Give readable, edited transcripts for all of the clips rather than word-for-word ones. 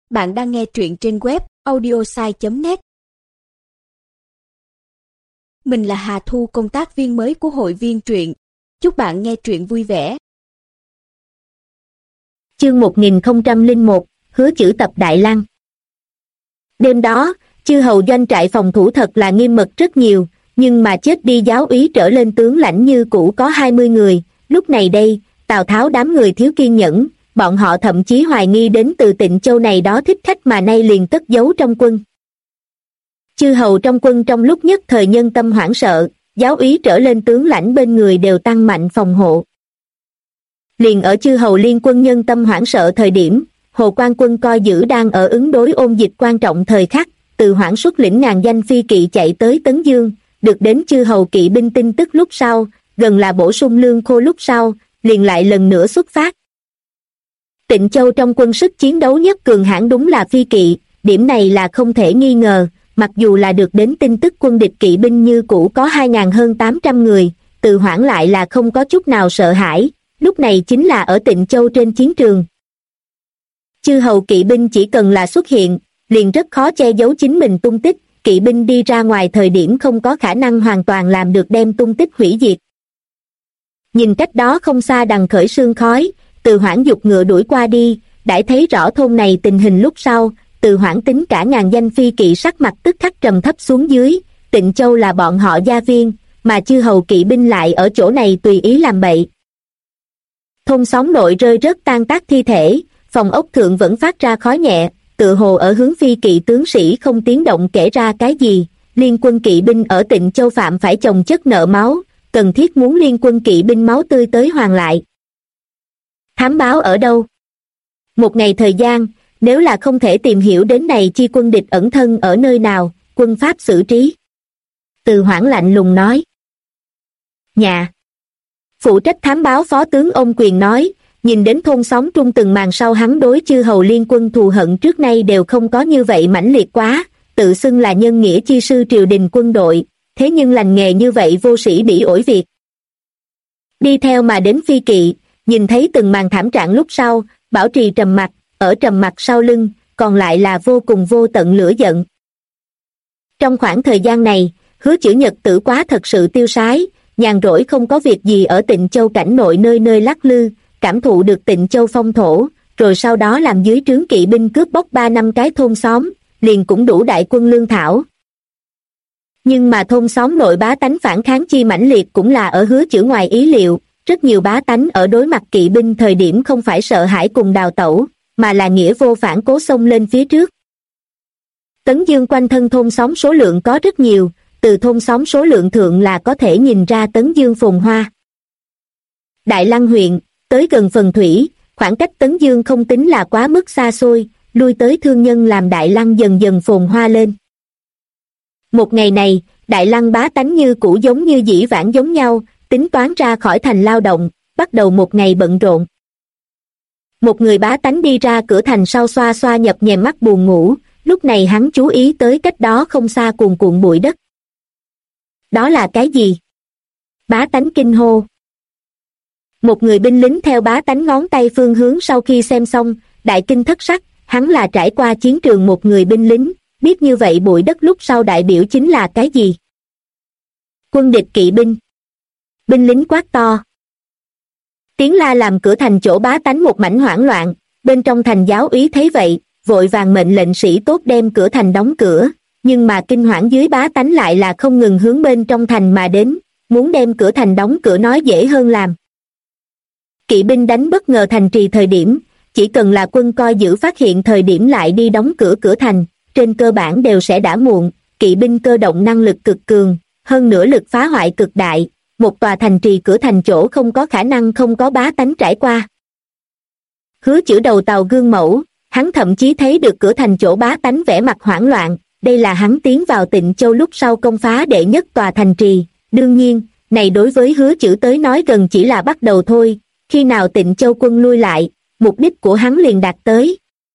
Bạn đang nghe truyện trên web audiosai.net. Mình là Hà Thu, công tác viên mới của hội viên truyện. Chúc bạn nghe truyện vui vẻ. Chương 1001, hứa chữ tập Đại Lăng. Đêm đó, chư hầu doanh trại phòng thủ thật là nghiêm mật rất nhiều, nhưng mà chết đi giáo úy trở lên tướng lãnh như cũ có 20 người. Lúc này đây, Tào Tháo đám người thiếu kiên nhẫn, bọn họ thậm chí hoài nghi đến từ Tịnh Châu này đó thích khách mà nay liền cất giấu trong quân. Chư hầu trong quân trong lúc nhất thời nhân tâm hoảng sợ, giáo úy trở lên tướng lãnh bên người đều tăng mạnh phòng hộ. Liền ở chư hầu liên quân nhân tâm hoảng sợ thời điểm, Hồ Quan quân coi giữ đang ở ứng đối ôn dịch quan trọng thời khắc, từ Hoảng xuất lĩnh ngàn danh phi kỵ chạy tới Tấn Dương, được đến chư hầu kỵ binh tin tức lúc sau, gần là bổ sung lương khô lúc sau, liền lại lần nữa xuất phát. Tịnh Châu trong quân sức chiến đấu nhất cường hãn đúng là phi kỵ, điểm này là không thể nghi ngờ, mặc dù là được đến tin tức quân địch kỵ binh như cũ có 2.000 hơn 800 người, từ Hoảng lại là không có chút nào sợ hãi, lúc này chính là ở Tịnh Châu trên chiến trường. Chư hầu kỵ binh chỉ cần là xuất hiện, liền rất khó che giấu chính mình tung tích, kỵ binh đi ra ngoài thời điểm không có khả năng hoàn toàn làm được đem tung tích hủy diệt. Nhìn cách đó không xa đằng khởi sương khói, Từ Hoảng dục ngựa đuổi qua đi, đã thấy rõ thôn này tình hình lúc sau, Từ Hoảng tính cả ngàn danh phi kỵ sắc mặt tức khắc trầm thấp xuống dưới. Tịnh Châu là bọn họ gia viên, mà chư hầu kỵ binh lại ở chỗ này tùy ý làm bậy. Thôn xóm nội rơi rớt tan tác thi thể, phòng ốc thượng vẫn phát ra khói nhẹ, tựa hồ ở hướng phi kỵ tướng sĩ không tiếng động kể ra cái gì. Liên quân kỵ binh ở Tịnh Châu phạm phải chồng chất nợ máu, cần thiết muốn liên quân kỵ binh máu tươi tới hoàn lại. Thám báo ở đâu? Một ngày thời gian, nếu là không thể tìm hiểu đến này chi quân địch ẩn thân ở nơi nào, quân pháp xử trí. Từ Hoảng lạnh lùng nói. Nhà. Phụ trách thám báo phó tướng ông Quyền nói, nhìn đến thôn xóm trung từng màn sau hắn đối chư hầu liên quân thù hận trước nay đều không có như vậy mãnh liệt quá, tự xưng là nhân nghĩa chi sư triều đình quân đội, thế nhưng lành nghề như vậy vô sĩ bỉ ổi việc. Đi theo mà đến phi kỵ, nhìn thấy từng màn thảm trạng lúc sau, bảo trì trầm mặc, ở trầm mặc sau lưng, còn lại là vô cùng vô tận lửa giận. Trong khoảng thời gian này, Hứa Chữ nhật tử quá thật sự tiêu sái, nhàn rỗi không có việc gì ở Tịnh Châu cảnh nội nơi nơi lắc lư, cảm thụ được Tịnh Châu phong thổ, rồi sau đó làm dưới trướng kỵ binh cướp bóc 3-5 cái thôn xóm, liền cũng đủ đại quân lương thảo. Nhưng mà thôn xóm nội bá tánh phản kháng chi mãnh liệt cũng là ở Hứa Chữ ngoài ý liệu, rất nhiều bá tánh ở đối mặt kỵ binh thời điểm không phải sợ hãi cùng đào tẩu, mà là nghĩa vô phản cố xông lên phía trước. Tấn Dương quanh thân thôn xóm số lượng có rất nhiều, từ thôn xóm số lượng thượng là có thể nhìn ra Tấn Dương phồn hoa. Đại Lăng huyện, tới gần phần thủy, khoảng cách Tấn Dương không tính là quá mức xa xôi, lui tới thương nhân làm Đại Lăng dần dần phồn hoa lên. Một ngày này, Đại Lăng bá tánh như cũ giống như dĩ vãng giống nhau, tính toán ra khỏi thành lao động, bắt đầu một ngày bận rộn. Một người bá tánh đi ra cửa thành sau xoa xoa nhập nhèm mắt buồn ngủ, lúc này hắn chú ý tới cách đó không xa cuồn cuộn bụi đất. Đó là cái gì? Bá tánh kinh hô. Một người binh lính theo bá tánh ngón tay phương hướng sau khi xem xong, đại kinh thất sắc, hắn là trải qua chiến trường một người binh lính, biết như vậy bụi đất lúc sau đại biểu chính là cái gì? Quân địch kỵ binh. Binh lính quát to. Tiếng la làm cửa thành chỗ bá tánh một mảnh hoảng loạn, bên trong thành giáo úy thấy vậy, vội vàng mệnh lệnh sĩ tốt đem cửa thành đóng cửa, nhưng mà kinh hoảng dưới bá tánh lại là không ngừng hướng bên trong thành mà đến, muốn đem cửa thành đóng cửa nói dễ hơn làm. Kỵ binh đánh bất ngờ thành trì thời điểm, chỉ cần là quân coi giữ phát hiện thời điểm lại đi đóng cửa thành, trên cơ bản đều sẽ đã muộn. Kỵ binh cơ động năng lực cực cường, hơn nữa lực phá hoại cực đại, một tòa thành trì cửa thành chỗ không có khả năng không có bá tánh trải qua. Hứa Chữ đầu tàu gương mẫu, hắn thậm chí thấy được cửa thành chỗ bá tánh vẻ mặt hoảng loạn, đây là hắn tiến vào Tịnh Châu lúc sau công phá đệ nhất tòa thành trì. Đương nhiên, này đối với Hứa Chữ tới nói gần chỉ là bắt đầu thôi, khi nào Tịnh Châu quân lui lại, mục đích của hắn liền đạt tới.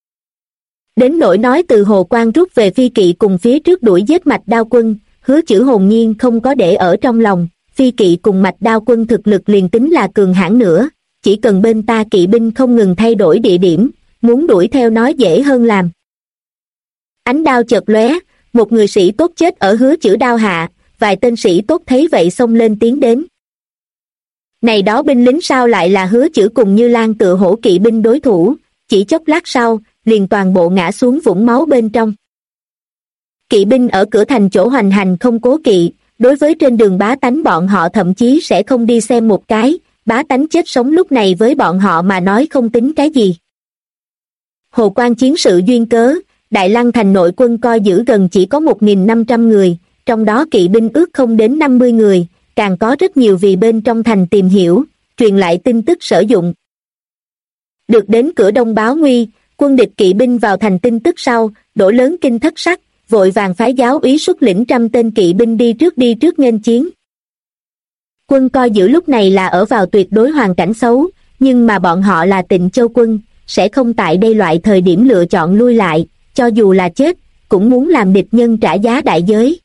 Đến nỗi nói từ Hồ Quan rút về phi kỵ cùng phía trước đuổi giết Mạch Đao quân, Hứa Chữ hồn nhiên không có để ở trong lòng, phi kỵ cùng Mạch Đao quân thực lực liền tính là cường hãn nữa, chỉ cần bên ta kỵ binh không ngừng thay đổi địa điểm, muốn đuổi theo nói dễ hơn làm, Ánh đao chợt lóe, một người sĩ tốt chết ở Hứa Chử đao hạ, vài tên sĩ tốt thấy vậy xông lên tiến đến. Này đó binh lính sao lại là Hứa Chử cùng Như Lan tựa hổ kỵ binh đối thủ, chỉ chốc lát sau, liền toàn bộ ngã xuống vũng máu bên trong. Kỵ binh ở cửa thành chỗ hoành hành không cố kỵ, đối với trên đường bá tánh bọn họ thậm chí sẽ không đi xem một cái, bá tánh chết sống lúc này với bọn họ mà nói không tính cái gì. Hồ Quan chiến sự duyên cớ, Đại Lăng thành nội quân coi giữ gần chỉ có 1.500 người, trong đó kỵ binh ước không đến 50 người, càng có rất nhiều vì bên trong thành tìm hiểu, truyền lại tin tức sử dụng. Được đến cửa đông báo nguy, quân địch kỵ binh vào thành tin tức sau, đổ lớn kinh thất sắc, vội vàng phái giáo úy xuất lĩnh 100 tên kỵ binh đi trước nghênh chiến. Quân coi giữ lúc này là ở vào tuyệt đối hoàn cảnh xấu, nhưng mà bọn họ là Tịnh Châu quân, sẽ không tại đây loại thời điểm lựa chọn lui lại, cho dù là chết, cũng muốn làm địch nhân trả giá đại giới.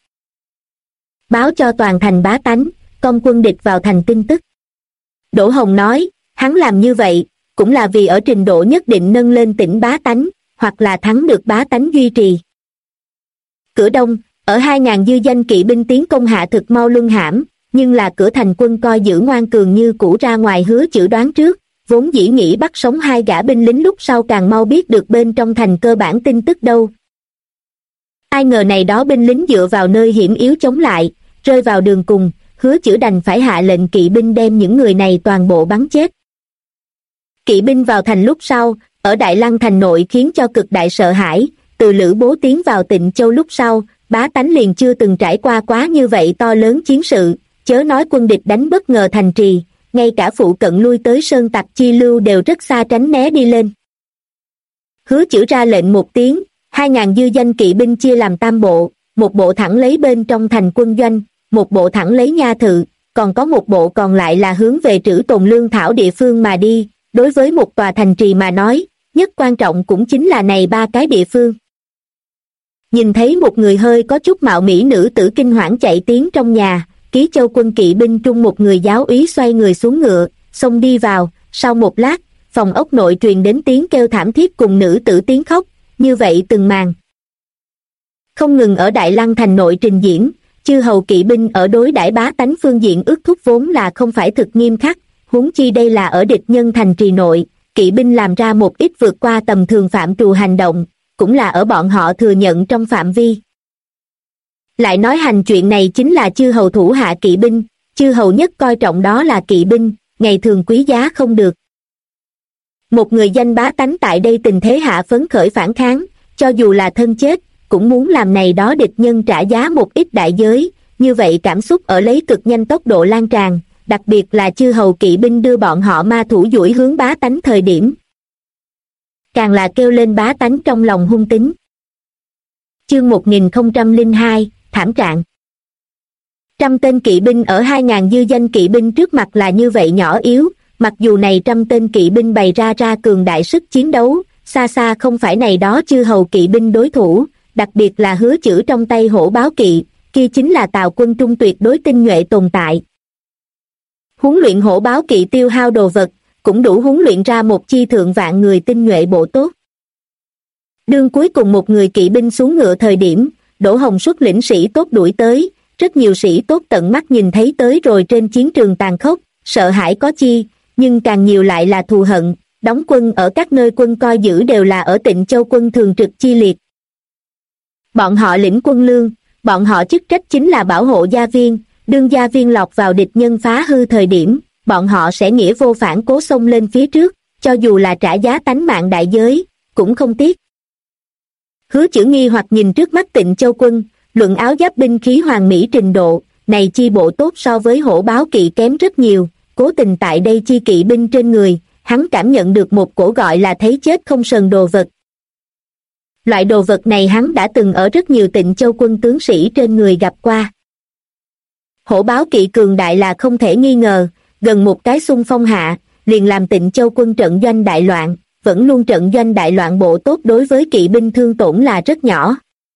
Báo cho toàn thành bá tánh, công quân địch vào thành tin tức. Đỗ Hồng nói, hắn làm như vậy, cũng là vì ở trình độ nhất định nâng lên tỉnh bá tánh, hoặc là thắng được bá tánh duy trì. Cửa đông, ở 2.000 dư danh kỵ binh tiến công hạ thực mau luân hãm, nhưng là cửa thành quân coi giữ ngoan cường như cũ ra ngoài Hứa Chử đoán trước, vốn dĩ nghĩ bắt sống 2 gã binh lính lúc sau càng mau biết được bên trong thành cơ bản tin tức đâu. Ai ngờ này đó binh lính dựa vào nơi hiểm yếu chống lại, rơi vào đường cùng, Hứa Chử đành phải hạ lệnh kỵ binh đem những người này toàn bộ bắn chết. Kỵ binh vào thành lúc sau, ở Đại Lăng thành nội khiến cho cực đại sợ hãi, từ Lữ Bố tiến vào Tịnh Châu lúc sau, bá tánh liền chưa từng trải qua quá như vậy to lớn chiến sự, chớ nói quân địch đánh bất ngờ thành trì, ngay cả phụ cận lui tới sơn tặc chi lưu đều rất xa tránh né đi lên. Hứa Chử ra lệnh một tiếng, 2.000 dư danh kỵ binh chia làm 3 bộ, một bộ thẳng lấy bên trong thành quân doanh, một bộ thẳng lấy nha thự, còn có một bộ còn lại là hướng về trữ tồn lương thảo địa phương mà đi. Đối với một tòa thành trì mà nói, nhất quan trọng cũng chính là này 3 cái địa phương. Nhìn thấy một người hơi có chút mạo mỹ nữ tử kinh hoảng chạy tiến trong nhà, Ký Châu quân kỵ binh trung một người giáo úy xoay người xuống ngựa, xông đi vào, sau một lát, phòng ốc nội truyền đến tiếng kêu thảm thiết cùng nữ tử tiếng khóc, như vậy từng màn. Không ngừng ở Đại Lăng thành nội trình diễn, chư hầu kỵ binh ở đối đãi bá tánh phương diện ước thúc vốn là không phải thực nghiêm khắc, huống chi đây là ở địch nhân thành trì nội, kỵ binh làm ra một ít vượt qua tầm thường phạm trù hành động, cũng là ở bọn họ thừa nhận trong phạm vi. Lại nói hành chuyện này chính là chư hầu thủ hạ kỵ binh, chư hầu nhất coi trọng đó là kỵ binh, ngày thường quý giá không được. Một người danh bá tánh tại đây tình thế hạ phấn khởi phản kháng, cho dù là thân chết, cũng muốn làm này đó địch nhân trả giá một ít đại giới, như vậy cảm xúc ở lấy cực nhanh tốc độ lan tràn, đặc biệt là chư hầu kỵ binh đưa bọn họ ma thủ duỗi hướng bá tánh thời điểm. Càng là kêu lên bá tánh trong lòng hung tính. Chương 1002, thảm trạng. 100 tên kỵ binh ở 2.000 dư danh kỵ binh trước mặt là như vậy nhỏ yếu, mặc dù này 100 tên kỵ binh bày ra cường đại sức chiến đấu, xa xa không phải này đó chư hầu kỵ binh đối thủ, đặc biệt là Hứa Chử trong tay hổ báo kỵ, kia chính là Tào quân trung tuyệt đối tinh nhuệ tồn tại. Huấn luyện hổ báo kỵ tiêu hao đồ vật, cũng đủ huấn luyện ra một chi thượng vạn người tinh nhuệ bộ tốt. Đương cuối cùng một người kỵ binh xuống ngựa thời điểm, Đỗ Hồng xuất lĩnh sĩ tốt đuổi tới, rất nhiều sĩ tốt tận mắt nhìn thấy tới rồi trên chiến trường tàn khốc, sợ hãi có chi, nhưng càng nhiều lại là thù hận, đóng quân ở các nơi quân coi giữ đều là ở Tịnh Châu quân thường trực chi liệt. Bọn họ lĩnh quân lương, bọn họ chức trách chính là bảo hộ gia viên, đương gia viên lọt vào địch nhân phá hư thời điểm, bọn họ sẽ nghĩa vô phản cố xông lên phía trước, cho dù là trả giá tánh mạng đại giới, cũng không tiếc. Hứa Chử nghi hoặc nhìn trước mắt Tịnh Châu quân, luận áo giáp binh khí hoàn mỹ trình độ, này chi bộ tốt so với hổ báo kỵ kém rất nhiều, cố tình tại đây chi kỵ binh trên người, hắn cảm nhận được một cổ gọi là thấy chết không sờn đồ vật. Loại đồ vật này hắn đã từng ở rất nhiều Tịnh Châu quân tướng sĩ trên người gặp qua. Hổ báo kỵ cường đại là không thể nghi ngờ, gần một cái xung phong hạ, liền làm Tịnh Châu quân trận doanh đại loạn, vẫn luôn trận doanh đại loạn bộ tốt đối với kỵ binh thương tổn là rất nhỏ.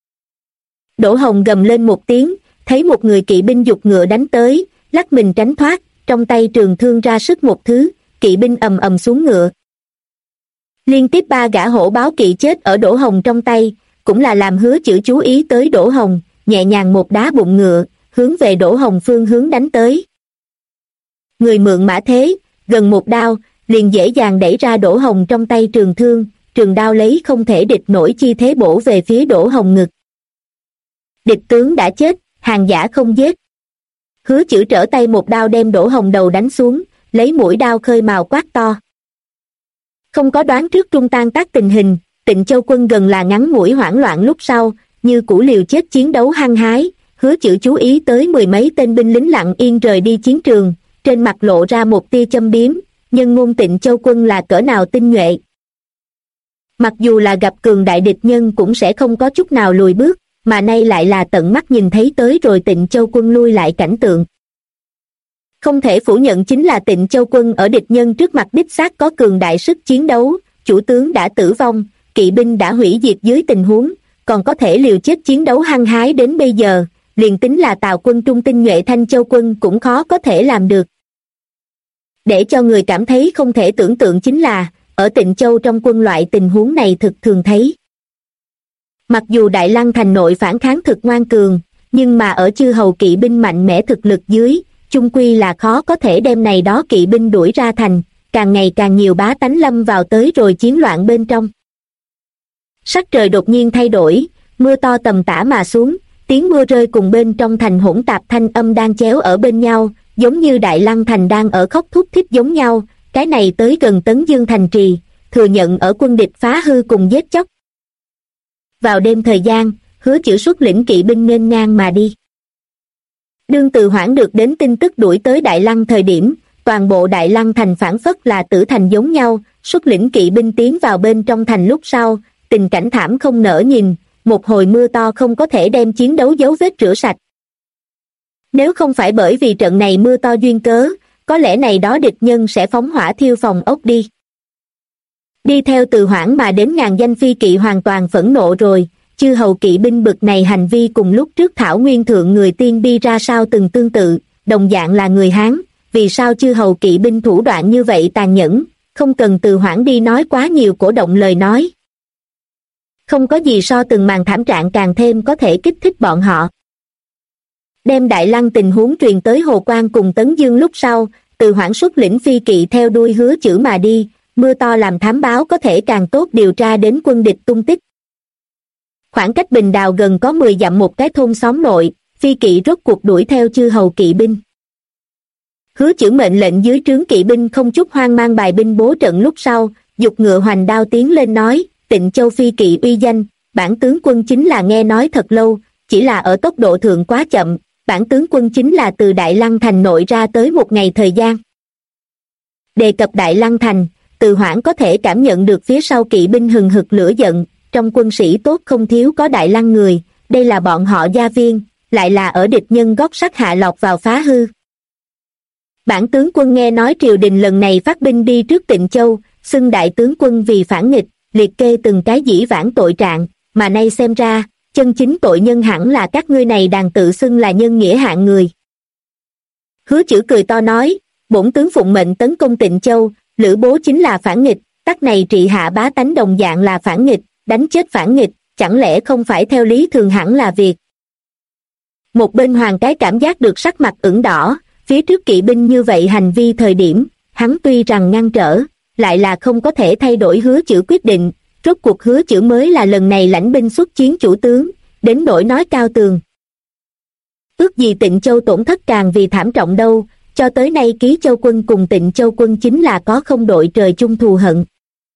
Đỗ Hồng gầm lên một tiếng, thấy một người kỵ binh giục ngựa đánh tới, lắc mình tránh thoát, trong tay trường thương ra sức một thứ, kỵ binh ầm ầm xuống ngựa. Liên tiếp 3 gã hổ báo kỵ chết ở Đỗ Hồng trong tay, cũng là làm hứa chữ chú ý tới Đỗ Hồng, nhẹ nhàng một đá bụng ngựa, hướng về Đỗ Hồng phương hướng đánh tới. Người mượn mã thế, gần một đao, liền dễ dàng đẩy ra Đỗ Hồng trong tay trường thương, trường đao lấy không thể địch nổi chi thế bổ về phía Đỗ Hồng ngực. Địch tướng đã chết, hàng giả không giết. Hứa chữ trở tay một đao đem Đỗ Hồng đầu đánh xuống, lấy mũi đao khơi mào quát to. Không có đoán trước trung tan tác tình hình, Tịnh Châu quân gần là ngắn ngủi hoảng loạn lúc sau, như cũ liều chết chiến đấu hăng hái, hứa chữ chú ý tới mười mấy tên binh lính lặng yên rời đi chiến trường, trên mặt lộ ra một tia châm biếm, nhân ngôn Tịnh Châu quân là cỡ nào tinh nhuệ. Mặc dù là gặp cường đại địch nhân cũng sẽ không có chút nào lùi bước, mà nay lại là tận mắt nhìn thấy tới rồi Tịnh Châu quân lui lại cảnh tượng. Không thể phủ nhận chính là Tịnh Châu quân ở địch nhân trước mặt đích xác có cường đại sức chiến đấu, chủ tướng đã tử vong, kỵ binh đã hủy diệt dưới tình huống, còn có thể liều chết chiến đấu hăng hái đến bây giờ, liền tính là Tào quân trung tinh nhuệ Thanh Châu quân cũng khó có thể làm được. Để cho người cảm thấy không thể tưởng tượng chính là, ở Tịnh Châu trong quân loại tình huống này thực thường thấy. Mặc dù Đại Lăng thành nội phản kháng thực ngoan cường, nhưng mà ở chư hầu kỵ binh mạnh mẽ thực lực dưới, chung quy là khó có thể đem này đó kỵ binh đuổi ra thành, càng ngày càng nhiều bá tánh lâm vào tới rồi chiến loạn bên trong. Sắc trời đột nhiên thay đổi, mưa to tầm tã mà xuống, tiếng mưa rơi cùng bên trong thành hỗn tạp thanh âm đang chéo ở bên nhau, giống như Đại Lăng thành đang ở khóc thút thít giống nhau, cái này tới gần Tấn Dương thành trì, thừa nhận ở quân địch phá hư cùng giết chóc. Vào đêm thời gian, hứa chữ xuất lĩnh kỵ binh nghênh ngang mà đi. Đương Từ Hoảng được đến tin tức đuổi tới Đại Lăng thời điểm, toàn bộ Đại Lăng thành phảng phất là tử thành giống nhau, xuất lĩnh kỵ binh tiến vào bên trong thành lúc sau, tình cảnh thảm không nỡ nhìn, một hồi mưa to không có thể đem chiến đấu dấu vết rửa sạch. Nếu không phải bởi vì trận này mưa to duyên cớ, có lẽ này đó địch nhân sẽ phóng hỏa thiêu phòng ốc đi. Đi theo Từ Hoảng mà đến ngàn danh phi kỵ hoàn toàn phẫn nộ rồi, chư hầu kỵ binh bực này hành vi cùng lúc trước Thảo Nguyên thượng người Tiên Bi ra sao từng tương tự, đồng dạng là người Hán, vì sao chư hầu kỵ binh thủ đoạn như vậy tàn nhẫn, không cần Từ Hoảng đi nói quá nhiều cổ động lời nói. Không có gì so từng màn thảm trạng càng thêm có thể kích thích bọn họ. Đem Đại Lăng tình huống truyền tới Hồ Quan cùng Tấn Dương lúc sau, Từ Hoảng xuất lĩnh phi kỵ theo đuôi hứa chữ mà đi, mưa to làm thám báo có thể càng tốt điều tra đến quân địch tung tích. Khoảng cách Bình Đào gần có 10 dặm một cái thôn xóm nội, phi kỵ rốt cuộc đuổi theo chư hầu kỵ binh. Hứa chữ mệnh lệnh dưới trướng kỵ binh không chút hoang mang bài binh bố trận lúc sau, giục ngựa hoành đao tiến lên nói, Tịnh Châu phi kỵ uy danh, bản tướng quân chính là nghe nói thật lâu, chỉ là ở tốc độ thượng quá chậm, bản tướng quân chính là từ Đại Lăng thành nội ra tới một ngày thời gian. Đề cập Đại Lăng thành, Từ Hoảng có thể cảm nhận được phía sau kỵ binh hừng hực lửa giận, trong quân sĩ tốt không thiếu có Đại Lăng người, đây là bọn họ gia viên, lại là ở địch nhân gót sắt hạ lọt vào phá hư. Bản tướng quân nghe nói triều đình lần này phát binh đi trước Tịnh Châu, xưng đại tướng quân vì phản nghịch, liệt kê từng cái dĩ vãng tội trạng, mà nay xem ra, chân chính tội nhân hẳn là các ngươi này đàn tự xưng là nhân nghĩa hạng người. Hứa chữ cười to nói, bổn tướng phụng mệnh tấn công Tịnh Châu, Lữ Bố chính là phản nghịch, tắc này trị hạ bá tánh đồng dạng là phản nghịch, đánh chết phản nghịch, chẳng lẽ không phải theo lý thường hẳn là việc. Một bên hoàng cái cảm giác được sắc mặt ửng đỏ, phía trước kỵ binh như vậy hành vi thời điểm, hắn tuy rằng ngăn trở, lại là không có thể thay đổi hứa chữ quyết định, rốt cuộc hứa chữ mới là lần này lãnh binh xuất chiến chủ tướng, đến nỗi nói cao tường. Ước gì Tịnh Châu tổn thất càng vì thảm trọng đâu, cho tới nay Ký Châu quân cùng Tịnh Châu quân chính là có không đội trời chung thù hận.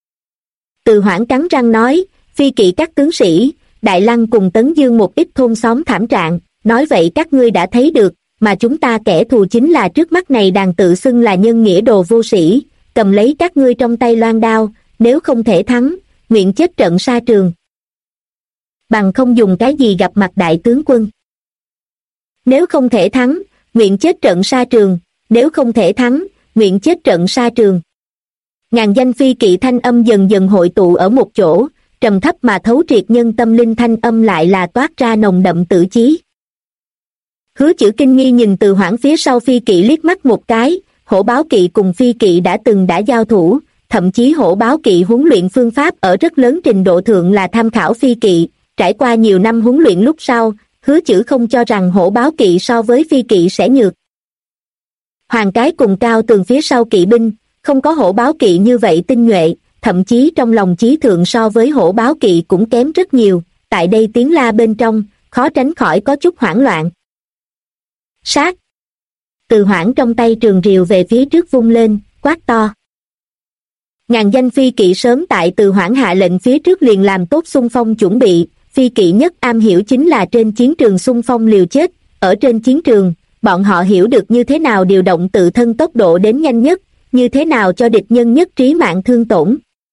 Từ Hoảng cắn răng nói, phi kỵ các tướng sĩ, Đại Lăng cùng Tấn Dương một ít thôn xóm thảm trạng, nói vậy các ngươi đã thấy được, mà chúng ta kẻ thù chính là trước mắt này đàn tự xưng là nhân nghĩa đồ vô sĩ, cầm lấy các ngươi trong tay loan đao, nếu không thể thắng, nguyện chết trận sa trường. Bằng không dùng cái gì gặp mặt đại tướng quân. Nếu không thể thắng, nguyện chết trận sa trường, nếu không thể thắng, nguyện chết trận sa trường. Ngàn danh phi kỵ thanh âm dần dần hội tụ ở một chỗ, trầm thấp mà thấu triệt nhân tâm linh thanh âm lại là toát ra nồng đậm tử chí. Hứa chữ kinh nghi nhìn Từ Hoảng phía sau phi kỵ liếc mắt một cái, hổ báo kỵ cùng phi kỵ đã giao thủ, thậm chí hổ báo kỵ huấn luyện phương pháp ở rất lớn trình độ thượng là tham khảo phi kỵ, trải qua nhiều năm huấn luyện lúc sau, Hứa Chữ không cho rằng hổ báo kỵ so với phi kỵ sẽ nhược. Hoàng cái cùng Cao Tường phía sau kỵ binh, không có hổ báo kỵ như vậy tinh nhuệ, thậm chí trong lòng chí thượng so với hổ báo kỵ cũng kém rất nhiều, tại đây tiếng la bên trong, khó tránh khỏi có chút hoảng loạn. Sát! Từ Hoảng trong tay trường rìu về phía trước vung lên, quát to. Ngàn danh phi kỵ sớm tại Từ Hoảng hạ lệnh phía trước liền làm tốt xung phong chuẩn bị, phi kỵ nhất am hiểu chính là trên chiến trường xung phong liều chết, ở trên chiến trường, bọn họ hiểu được như thế nào điều động tự thân tốc độ đến nhanh nhất, như thế nào cho địch nhân nhất trí mạng thương tổn.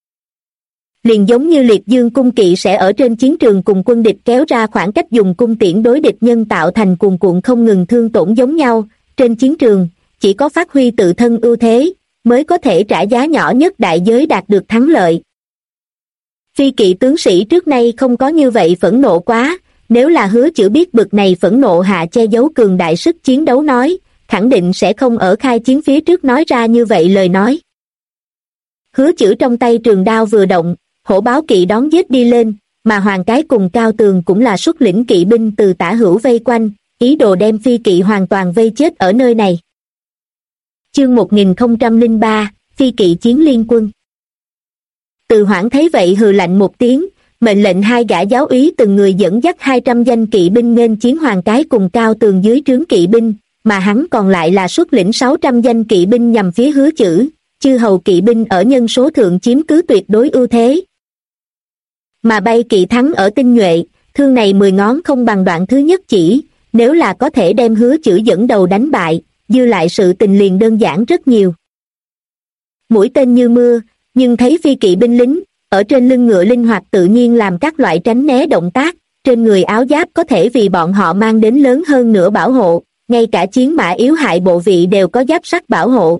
Liền giống như Liệt Dương cung kỵ sẽ ở trên chiến trường cùng quân địch kéo ra khoảng cách dùng cung tiễn đối địch nhân tạo thành cuồn cuộn không ngừng thương tổn giống nhau, trên chiến trường, chỉ có phát huy tự thân ưu thế, mới có thể trả giá nhỏ nhất đại giới đạt được thắng lợi. Phi kỵ tướng sĩ trước nay không có như vậy phẫn nộ quá, nếu là Hứa Chữ biết bực này phẫn nộ hạ che giấu cường đại sức chiến đấu nói, khẳng định sẽ không ở khai chiến phía trước nói ra như vậy lời nói. Hứa Chữ trong tay trường đao vừa động, hổ báo kỵ đón giết đi lên, mà Hoàng cái cùng Cao Tường cũng là xuất lĩnh kỵ binh từ tả hữu vây quanh, ý đồ đem phi kỵ hoàn toàn vây chết ở nơi này. Chương 1003, Phi kỵ chiến liên quân. Từ Hoảng thấy vậy hừ lạnh một tiếng, mệnh lệnh hai gã giáo úy từng người dẫn dắt 200 danh kỵ binh nghênh chiến Hoàng cái cùng Cao Tường dưới trướng kỵ binh, mà hắn còn lại là xuất lĩnh 600 danh kỵ binh nhằm phía Hứa Chữ, chư hầu kỵ binh ở nhân số thượng chiếm cứ tuyệt đối ưu thế. Mà bay kỵ thắng ở tinh nhuệ, thương này 10 ngón không bằng đoạn thứ nhất chỉ, nếu là có thể đem Hứa Chữ dẫn đầu đánh bại, dư lại sự tình liền đơn giản rất nhiều. Mũi tên như mưa, nhưng thấy phi kỵ binh lính, ở trên lưng ngựa linh hoạt tự nhiên làm các loại tránh né động tác, trên người áo giáp có thể vì bọn họ mang đến lớn hơn nữa bảo hộ, ngay cả chiến mã yếu hại bộ vị đều có giáp sắt bảo hộ.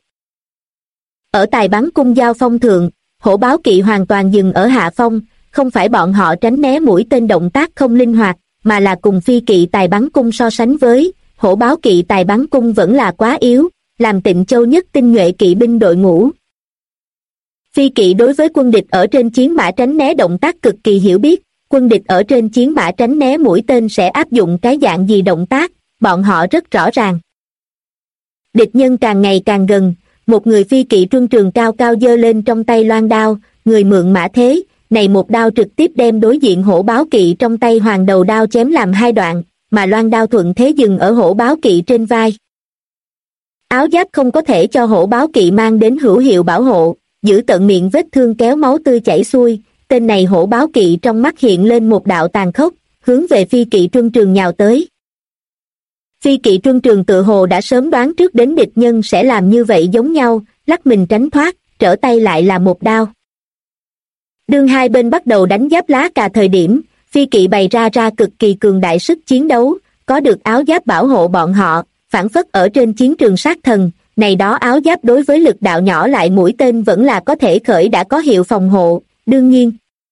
Ở tài bắn cung giao phong thượng, hổ báo kỵ hoàn toàn dừng ở hạ phong, không phải bọn họ tránh né mũi tên động tác không linh hoạt, mà là cùng phi kỵ tài bắn cung so sánh với, hổ báo kỵ tài bắn cung vẫn là quá yếu, làm Tịnh Châu nhất tinh nhuệ kỵ binh đội ngũ. Phi kỵ đối với quân địch ở trên chiến mã tránh né động tác cực kỳ hiểu biết, quân địch ở trên chiến mã tránh né mũi tên sẽ áp dụng cái dạng gì động tác, bọn họ rất rõ ràng. Địch nhân càng ngày càng gần, một người phi kỵ truân trường cao cao giơ lên trong tay loan đao, người mượn mã thế, này một đao trực tiếp đem đối diện hổ báo kỵ trong tay hoàng đầu đao chém làm hai đoạn, mà loan đao thuận thế dừng ở hổ báo kỵ trên vai. Áo giáp không có thể cho hổ báo kỵ mang đến hữu hiệu bảo hộ, giữ tận miệng vết thương kéo máu tươi chảy xuôi, tên này hổ báo kỵ trong mắt hiện lên một đạo tàn khốc, hướng về phi kỵ truân trường nhào tới. Phi kỵ truân trường tự hồ đã sớm đoán trước đến địch nhân sẽ làm như vậy giống nhau, lắc mình tránh thoát, trở tay lại là một đao. Đương hai bên bắt đầu đánh giáp lá cà thời điểm, phi kỵ bày ra cực kỳ cường đại sức chiến đấu, có được áo giáp bảo hộ bọn họ, phảng phất ở trên chiến trường sát thần, này đó áo giáp đối với lực đạo nhỏ lại mũi tên vẫn là có thể khởi đã có hiệu phòng hộ, đương nhiên.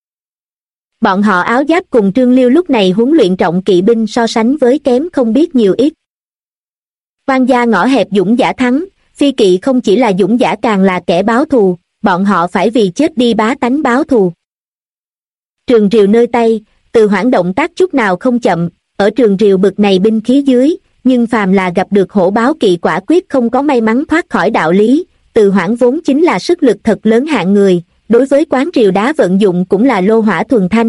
Bọn họ áo giáp cùng Trương Liêu lúc này huấn luyện trọng kỵ binh so sánh với kém không biết nhiều ít. Quan gia ngõ hẹp dũng giả thắng, phi kỵ không chỉ là dũng giả càng là kẻ báo thù, bọn họ phải vì chết đi bá tánh báo thù. Trường rìu nơi tay, Từ Hoảng động tác chút nào không chậm, ở trường rìu bực này binh khí dưới, nhưng phàm là gặp được hổ báo kỵ quả quyết không có may mắn thoát khỏi đạo lý, Từ Hoảng vốn chính là sức lực thật lớn hạng người, đối với quán rìu đá vận dụng cũng là lô hỏa thuần thanh.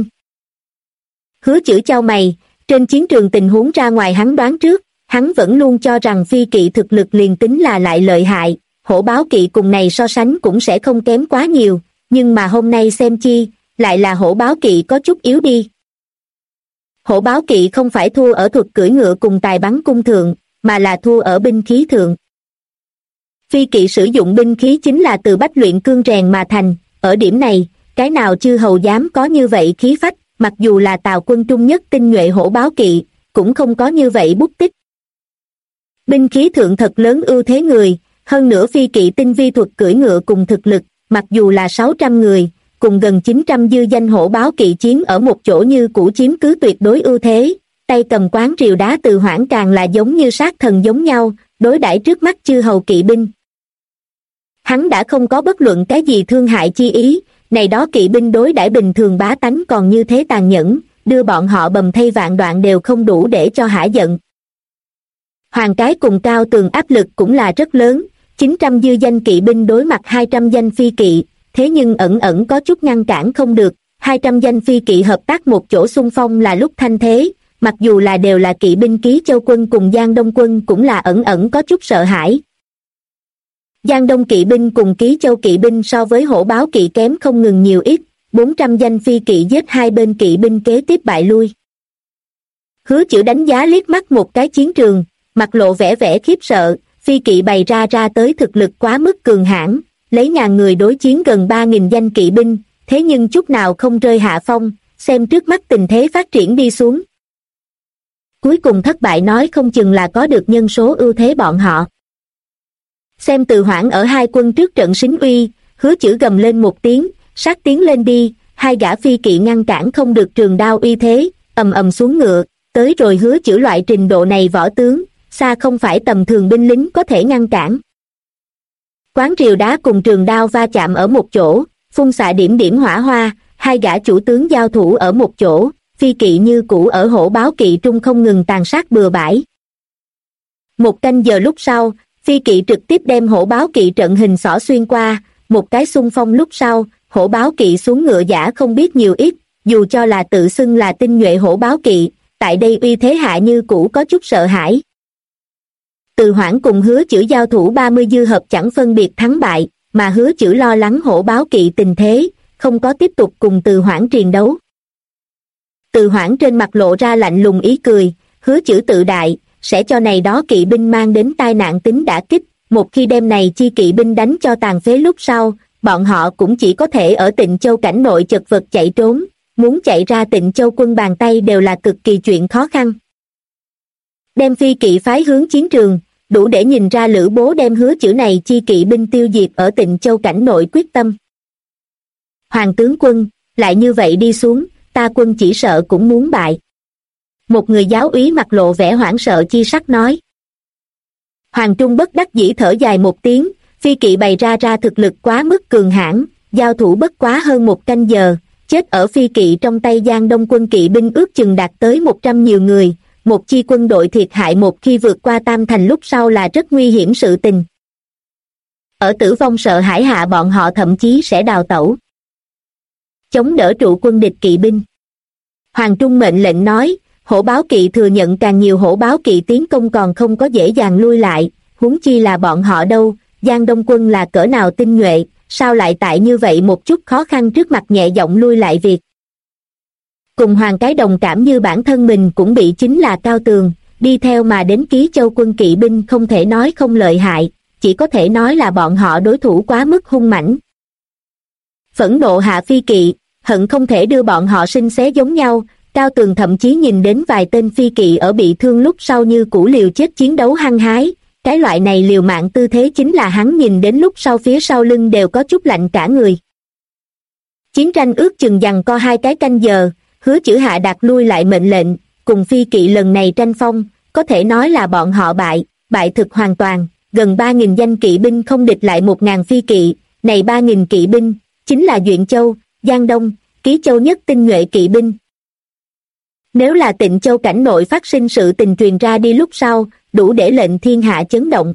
Hứa Chữ chau mày, trên chiến trường tình huống ra ngoài hắn đoán trước, hắn vẫn luôn cho rằng phi kỵ thực lực liền tính là lại lợi hại, hổ báo kỵ cùng này so sánh cũng sẽ không kém quá nhiều, nhưng mà hôm nay xem chi, lại là hổ báo kỵ có chút yếu đi. Hổ báo kỵ không phải thua ở thuật cưỡi ngựa cùng tài bắn cung thượng, mà là thua ở binh khí thượng. Phi kỵ sử dụng binh khí chính là từ bách luyện cương rèn mà thành, ở điểm này, cái nào chư hầu dám có như vậy khí phách, mặc dù là Tào quân trung nhất tinh nhuệ hổ báo kỵ, cũng không có như vậy bút tích. Binh khí thượng thật lớn ưu thế người, hơn nữa phi kỵ tinh vi thuật cưỡi ngựa cùng thực lực, mặc dù là 600 người, cùng gần 900 dư danh hổ báo kỵ chiến ở một chỗ như cũ chiếm cứ tuyệt đối ưu thế, tay cầm quán rìu đá Từ Hoảng càng là giống như sát thần giống nhau, đối đãi trước mắt chư hầu kỵ binh. Hắn đã không có bất luận cái gì thương hại chi ý, này đó kỵ binh đối đãi bình thường bá tánh còn như thế tàn nhẫn, đưa bọn họ bầm thây vạn đoạn đều không đủ để cho hả giận. Hoàng cái cùng Cao Tường áp lực cũng là rất lớn, 900 dư danh kỵ binh đối mặt 200 danh phi kỵ, thế nhưng ẩn ẩn có chút ngăn cản không được. 200 danh phi kỵ hợp tác một chỗ xung phong là lúc thanh thế, mặc dù là đều là kỵ binh Ký Châu quân cùng Giang Đông quân cũng là ẩn ẩn có chút sợ hãi. Giang Đông kỵ binh cùng Ký Châu kỵ binh so với Hổ Báo kỵ kém không ngừng nhiều ít, 400 danh phi kỵ giết hai bên kỵ binh kế tiếp bại lui. Hứa Chữ đánh giá liếc mắt một cái chiến trường, mặt lộ vẻ vẻ khiếp sợ, phi kỵ bày ra tới thực lực quá mức cường hãn, lấy ngàn người đối chiến gần 3.000 danh kỵ binh, thế nhưng chút nào không rơi hạ phong, xem trước mắt tình thế phát triển đi xuống. Cuối cùng thất bại nói không chừng là có được nhân số ưu thế bọn họ. Xem Từ Hoảng ở hai quân trước trận xính uy, Hứa Chữ gầm lên một tiếng, sát tiến lên đi, hai gã phi kỵ ngăn cản không được trường đao uy thế, ầm ầm xuống ngựa, tới rồi Hứa Chữ loại trình độ này võ tướng, xa không phải tầm thường binh lính có thể ngăn cản. Quán rìu đá cùng trường đao va chạm ở một chỗ, phun xạ điểm điểm hỏa hoa, hai gã chủ tướng giao thủ ở một chỗ, phi kỵ như cũ ở Hổ Báo kỵ trung không ngừng tàn sát bừa bãi. Một canh giờ lúc sau, phi kỵ trực tiếp đem Hổ Báo kỵ trận hình xỏ xuyên qua, một cái xung phong lúc sau, Hổ Báo kỵ xuống ngựa giả không biết nhiều ít, dù cho là tự xưng là tinh nhuệ Hổ Báo kỵ, tại đây uy thế hạ như cũ có chút sợ hãi. Từ Hoảng cùng Hứa Chữ giao thủ 30 dư hợp chẳng phân biệt thắng bại, mà Hứa Chữ lo lắng Hổ Báo kỵ tình thế, không có tiếp tục cùng Từ Hoảng triền đấu. Từ Hoảng trên mặt lộ ra lạnh lùng ý cười, Hứa Chữ tự đại, sẽ cho này đó kỵ binh mang đến tai nạn tính đả kích, một khi đem này chi kỵ binh đánh cho tàn phế lúc sau, bọn họ cũng chỉ có thể ở Tịnh Châu cảnh nội chật vật chạy trốn, muốn chạy ra Tịnh Châu quân bàn tay đều là cực kỳ chuyện khó khăn. Đem phi kỵ phái hướng chiến trường, đủ để nhìn ra Lữ Bố đem Hứa Chữ này chi kỵ binh tiêu diệt ở Tịnh Châu cảnh nội quyết tâm. Hoàng tướng quân, lại như vậy đi xuống, ta quân chỉ sợ cũng muốn bại. Một người giáo úy mặt lộ vẻ hoảng sợ chi sắc nói. Hoàng Trung bất đắc dĩ thở dài một tiếng, phi kỵ bày ra thực lực quá mức cường hãn, giao thủ bất quá hơn một canh giờ, chết ở phi kỵ trong tay Giang Đông quân kỵ binh ước chừng đạt tới 100 nhiều người, một chi quân đội thiệt hại một khi vượt qua Tam Thành lúc sau là rất nguy hiểm sự tình. Ở tử vong sợ hãi hạ bọn họ thậm chí sẽ đào tẩu. Chống đỡ trụ quân địch kỵ binh. Hoàng Trung mệnh lệnh nói, Hổ Báo kỵ thừa nhận càng nhiều Hổ Báo kỵ tiến công còn không có dễ dàng lui lại, huống chi là bọn họ đâu, Giang Đông quân là cỡ nào tinh nhuệ, sao lại tại như vậy một chút khó khăn trước mặt nhẹ giọng lui lại việc. Cùng Hoàng cái đồng cảm như bản thân mình cũng bị chính là Cao Tường, đi theo mà đến Ký Châu quân kỵ binh không thể nói không lợi hại, chỉ có thể nói là bọn họ đối thủ quá mức hung mãnh. Phẫn nộ hạ phi kỵ, hận không thể đưa bọn họ sinh xé giống nhau, Cao Tường thậm chí nhìn đến vài tên phi kỵ ở bị thương lúc sau như cũ liều chết chiến đấu hăng hái, cái loại này liều mạng tư thế chính là hắn nhìn đến lúc sau phía sau lưng đều có chút lạnh cả người. Chiến tranh ước chừng giằng co 2 cái canh giờ, Hứa Chữ hạ đạt lui lại mệnh lệnh, cùng phi kỵ lần này tranh phong, có thể nói là bọn họ bại thực hoàn toàn, gần 3.000 danh kỵ binh không địch lại 1.000 phi kỵ, này 3.000 kỵ binh, chính là Duyện Châu, Giang Đông, Ký Châu nhất tinh nhuệ kỵ binh. Nếu là Tịnh Châu cảnh nội phát sinh sự tình truyền ra đi lúc sau, đủ để lệnh thiên hạ chấn động.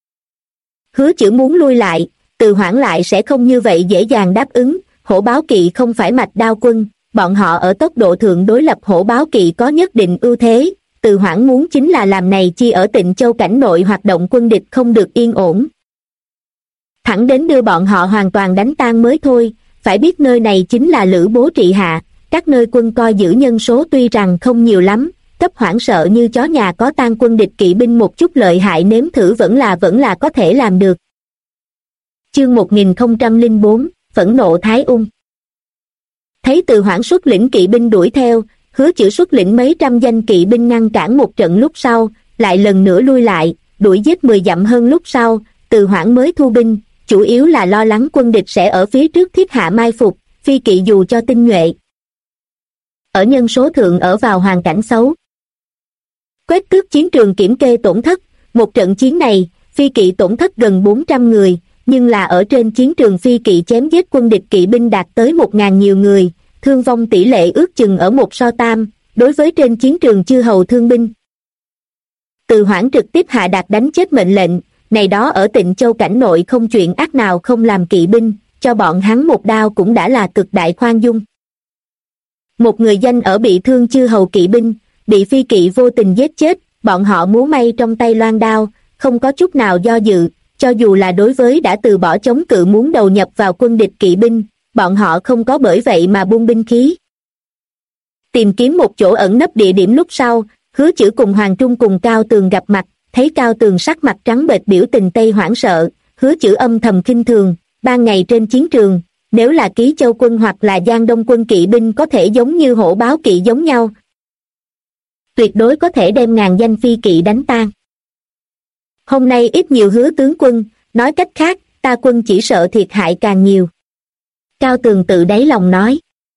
Hứa Chữ muốn lui lại, Từ Hoảng lại sẽ không như vậy dễ dàng đáp ứng, Hổ Báo kỵ không phải mạch đao quân, bọn họ ở tốc độ thượng đối lập Hổ Báo kỵ có nhất định ưu thế, Từ Hoảng muốn chính là làm này chi ở Tịnh Châu cảnh nội hoạt động quân địch không được yên ổn. Thẳng đến đưa bọn họ hoàn toàn đánh tan mới thôi, phải biết nơi này chính là Lữ Bố trị hạ, các nơi quân coi giữ nhân số tuy rằng không nhiều lắm, cấp hoảng sợ như chó nhà có tan quân địch kỵ binh một chút lợi hại nếm thử vẫn là có thể làm được. Chương 1004, Phẫn nộ Thái Ung. Thấy Từ Hoảng xuất lĩnh kỵ binh đuổi theo, Hứa Chữ xuất lĩnh mấy trăm danh kỵ binh ngăn cản một trận lúc sau, lại lần nữa lui lại, đuổi giết 10 dặm hơn lúc sau, Từ Hoảng mới thu binh, chủ yếu là lo lắng quân địch sẽ ở phía trước thiết hạ mai phục, phi kỵ dù cho tinh nhuệ. Ở nhân số thượng ở vào hoàn cảnh xấu. Quét tước chiến trường kiểm kê tổn thất, một trận chiến này, phi kỵ tổn thất gần 400 người, nhưng là ở trên chiến trường phi kỵ chém giết quân địch kỵ binh đạt tới 1.000 nhiều người, thương vong tỷ lệ ước chừng ở 1:3, đối với trên chiến trường chư hầu thương binh. Từ Hoảng trực tiếp hạ đạt đánh chết mệnh lệnh, này đó ở Tịnh Châu cảnh nội không chuyện ác nào không làm kỵ binh, cho bọn hắn một đao cũng đã là cực đại khoan dung. Một người danh ở bị thương chư hầu kỵ binh, bị phi kỵ vô tình giết chết, bọn họ múa may trong tay loan đao, không có chút nào do dự, cho dù là đối với đã từ bỏ chống cự muốn đầu nhập vào quân địch kỵ binh, bọn họ không có bởi vậy mà buông binh khí. Tìm kiếm một chỗ ẩn nấp địa điểm lúc sau, Hứa Chữ cùng Hoàng Trung cùng Cao Tường gặp mặt, thấy Cao Tường sắc mặt trắng bệch biểu tình tây hoảng sợ, Hứa Chữ âm thầm khinh thường, ban ngày trên chiến trường, nếu là Ký Châu quân hoặc là Giang Đông quân kỵ binh có thể giống như hổ báo kỵ giống nhau, tuyệt đối có thể đem ngàn danh phi kỵ đánh tan. Hôm nay ít nhiều Hứa tướng quân, nói cách khác, ta quân chỉ sợ thiệt hại càng nhiều. Cao Tường tự đáy lòng nói.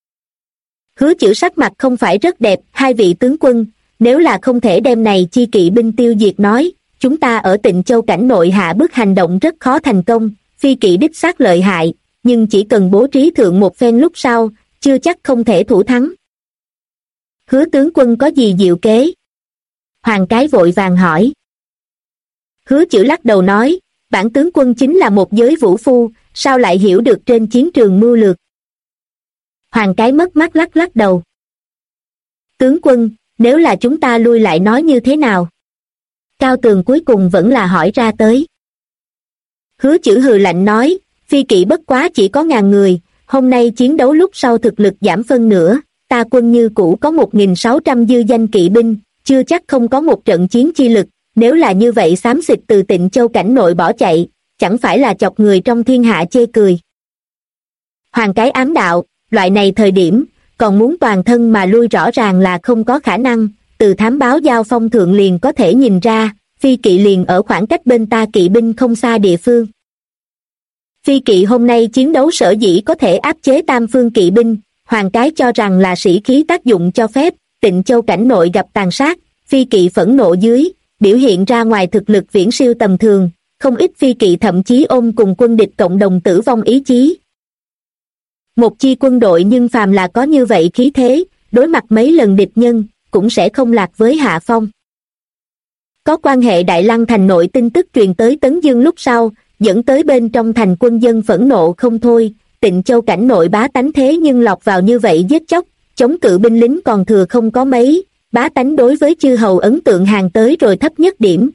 Hứa Chữ sắc mặt không phải rất đẹp, hai vị tướng quân, nếu là không thể đem này chi kỵ binh tiêu diệt nói, chúng ta ở Tịnh Châu cảnh nội hạ bước hành động rất khó thành công, phi kỵ đích xác lợi hại, nhưng chỉ cần bố trí thượng một phen lúc sau, chưa chắc không thể thủ thắng. Hứa tướng quân có gì diệu kế? Hoàng Cái vội vàng hỏi. Hứa Chữ lắc đầu nói, bản tướng quân chính là một giới vũ phu, sao lại hiểu được trên chiến trường mưu lược? Hoàng Cái mất mắt lắc lắc đầu. Tướng quân, nếu là chúng ta lui lại nói như thế nào? Cao Tường cuối cùng vẫn là hỏi ra tới. Hứa Chữ hừ lạnh nói, phi kỵ bất quá chỉ có 1000 người, hôm nay chiến đấu lúc sau thực lực giảm phân nửa, ta quân như cũ có 1600 dư danh kỵ binh, chưa chắc không có một trận chiến chi lực, nếu là như vậy xám xịt từ Tịnh Châu cảnh nội bỏ chạy, chẳng phải là chọc người trong thiên hạ chê cười. Hoàng Cái ám đạo, loại này thời điểm, còn muốn toàn thân mà lui rõ ràng là không có khả năng, từ thám báo giao phong thượng liền có thể nhìn ra, phi kỵ liền ở khoảng cách bên ta kỵ binh không xa địa phương. Phi kỵ hôm nay chiến đấu sở dĩ có thể áp chế tam phương kỵ binh, Hoàng Cái cho rằng là sĩ khí tác dụng cho phép, Tịnh Châu cảnh nội gặp tàn sát, phi kỵ phẫn nộ dưới, biểu hiện ra ngoài thực lực viễn siêu tầm thường, không ít phi kỵ thậm chí ôm cùng quân địch cộng đồng tử vong ý chí. Một chi quân đội nhưng phàm là có như vậy khí thế, đối mặt mấy lần địch nhân, cũng sẽ không lạc với hạ phong. Có quan hệ Đại Lăng thành nội tin tức truyền tới Tấn Dương lúc sau, dẫn tới bên trong thành quân dân phẫn nộ không thôi, Tịnh Châu cảnh nội bá tánh thế nhưng lọt vào như vậy giết chóc, chống cự binh lính còn thừa không có mấy, bá tánh đối với chư hầu ấn tượng hàng tới rồi thấp nhất điểm.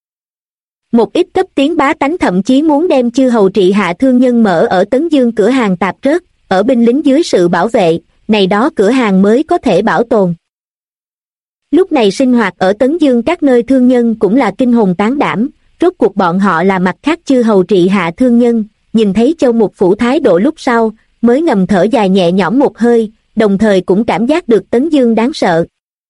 Một ít cấp tiến bá tánh thậm chí muốn đem chư hầu trị hạ thương nhân mở ở Tấn Dương cửa hàng tạp rớt, ở binh lính dưới sự bảo vệ, này đó cửa hàng mới có thể bảo tồn. Lúc này sinh hoạt ở Tấn Dương các nơi thương nhân cũng là kinh hồn tán đảm, rốt cuộc bọn họ là mặt khác chư hầu trị hạ thương nhân, nhìn thấy Châu Mục Phủ thái độ lúc sau, mới ngầm thở dài nhẹ nhõm một hơi, đồng thời cũng cảm giác được Tấn Dương đáng sợ.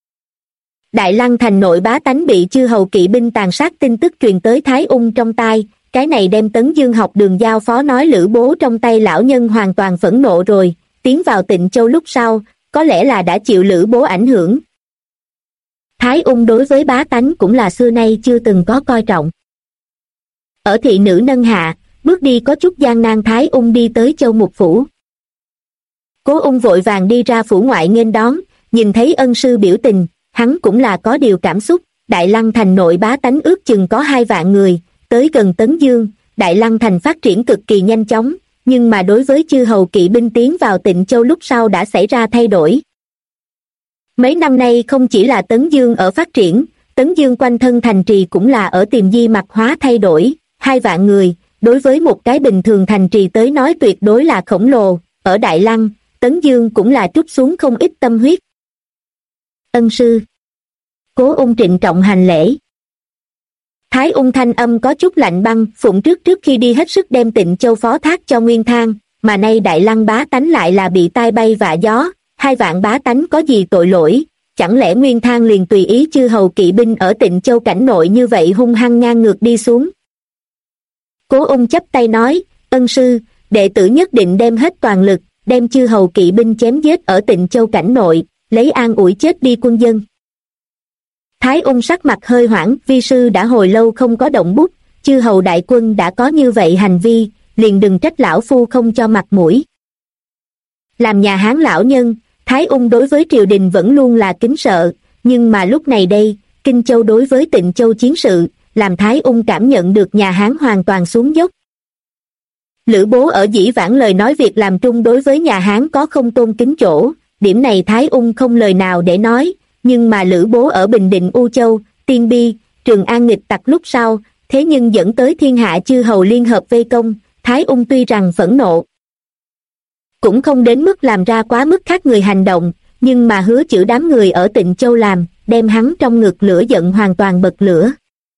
Đại Lăng thành nội bá tánh bị chư hầu kỵ binh tàn sát tin tức truyền tới Thái Ung trong tai, cái này đem Tấn Dương học đường giao phó nói Lữ Bố trong tay lão nhân hoàn toàn phẫn nộ rồi, tiến vào Tịnh Châu lúc sau, có lẽ là đã chịu Lữ Bố ảnh hưởng. Thái Ung đối với bá tánh cũng là xưa nay chưa từng có coi trọng. Ở thị nữ nâng hạ, bước đi có chút gian nan Thái Ung đi tới Châu Mục Phủ. Cố Ung vội vàng đi ra phủ ngoại nghênh đón, nhìn thấy ân sư biểu tình, hắn cũng là có điều cảm xúc. Đại Lăng thành nội bá tánh ước chừng có 2 vạn người, tới gần Tấn Dương, Đại Lăng thành phát triển cực kỳ nhanh chóng, nhưng mà đối với chư hầu kỵ binh tiến vào Tịnh Châu lúc sau đã xảy ra thay đổi. Mấy năm nay không chỉ là Tấn Dương ở phát triển, Tấn Dương quanh thân thành trì cũng là ở tìm di mạch hóa thay đổi, 2 vạn người, đối với một cái bình thường thành trì tới nói tuyệt đối là khổng lồ, ở Đại Lăng, Tấn Dương cũng là trút xuống không ít tâm huyết. Ân sư. Cố Ung trịnh trọng hành lễ. Thái Ung thanh âm có chút lạnh băng, phụng trước khi đi hết sức đem Tịnh Châu phó thác cho Nguyên Thang, mà nay Đại Lăng bá tánh lại là bị tai bay vạ gió, 2 vạn bá tánh có gì tội lỗi, chẳng lẽ Nguyên Thang liền tùy ý chư hầu kỵ binh ở Tịnh Châu cảnh nội như vậy hung hăng ngang ngược đi xuống. Cố Ung chắp tay nói, ân sư, đệ tử nhất định đem hết toàn lực, đem chư hầu kỵ binh chém giết ở Tịnh Châu cảnh nội, lấy an ủi chết đi quân dân. Thái Ung sắc mặt hơi hoảng, vi sư đã hồi lâu không có động bút, chư hầu đại quân đã có như vậy hành vi, liền đừng trách lão phu không cho mặt mũi. Làm nhà Hán lão nhân, Thái Ung đối với triều đình vẫn luôn là kính sợ, nhưng mà lúc này đây, Kinh Châu đối với Tịnh Châu chiến sự, làm Thái Ung cảm nhận được nhà Hán hoàn toàn xuống dốc. Lữ Bố ở dĩ vãng lời nói việc làm trung đối với nhà Hán có không tôn kính chỗ, điểm này Thái Ung không lời nào để nói, nhưng mà Lữ Bố ở Bình Định U Châu, Tiên Bi, Trường An nghịch tặc lúc sau, thế nhưng dẫn tới thiên hạ chư hầu liên hợp vây công, Thái Ung tuy rằng phẫn nộ, cũng không đến mức làm ra quá mức khác người hành động, nhưng mà Hứa Chử đám người ở Tịnh Châu làm, đem hắn trong ngực lửa giận hoàn toàn bật lửa.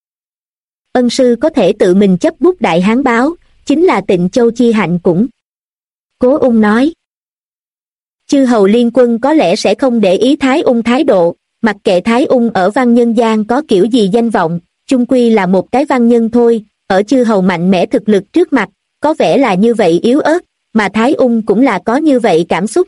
Ân sư có thể tự mình chấp bút đại hán báo, chính là Tịnh Châu chi hạnh cũng. Cố Ung nói. Chư hầu liên quân có lẽ sẽ không để ý Thái Ung thái độ, mặc kệ Thái Ung ở văn nhân gian có kiểu gì danh vọng, chung quy là một cái văn nhân thôi, ở chư hầu mạnh mẽ thực lực trước mặt, có vẻ là như vậy yếu ớt, mà Thái Ung cũng là có như vậy cảm xúc.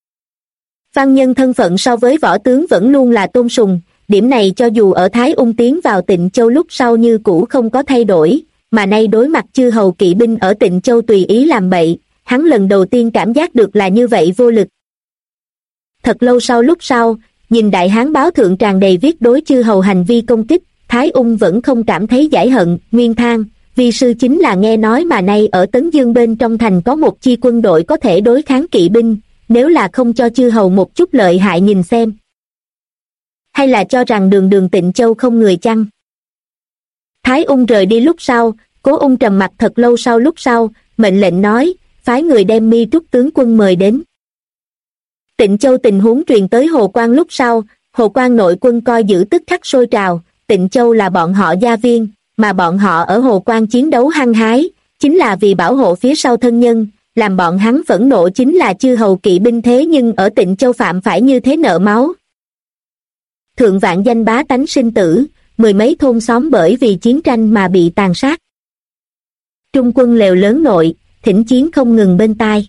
Văn nhân thân phận so với võ tướng vẫn luôn là tôn sùng, điểm này cho dù ở Thái Ung tiến vào Tịnh Châu lúc sau như cũ không có thay đổi, mà nay đối mặt chư hầu kỵ binh ở Tịnh Châu tùy ý làm bậy, hắn lần đầu tiên cảm giác được là như vậy vô lực. Thật lâu sau lúc sau, nhìn đại hán báo thượng tràn đầy viết đối chư hầu hành vi công kích, Thái Ung vẫn không cảm thấy giải hận, nguyên than, vi sư chính là nghe nói mà nay ở Tấn Dương bên trong thành có một chi quân đội có thể đối kháng kỵ binh, nếu là không cho chư hầu một chút lợi hại nhìn xem. Hay là cho rằng đường đường Tịnh Châu không người chăng? Thái Ung rời đi lúc sau, Cố Ung trầm mặt thật lâu sau lúc sau, mệnh lệnh nói, phái người đem Mi Trúc tướng quân mời đến. Tịnh Châu tình huống truyền tới Hồ Quan lúc sau, Hồ Quan nội quân coi giữ tức khắc sôi trào, Tịnh Châu là bọn họ gia viên, mà bọn họ ở Hồ Quan chiến đấu hăng hái, chính là vì bảo hộ phía sau thân nhân, làm bọn hắn phẫn nộ chính là chư hầu kỵ binh thế nhưng ở Tịnh Châu phạm phải như thế nợ máu. Thượng vạn danh bá tánh sinh tử, mười mấy thôn xóm bởi vì chiến tranh mà bị tàn sát. Trung quân lều lớn nội, thỉnh chiến không ngừng bên tai.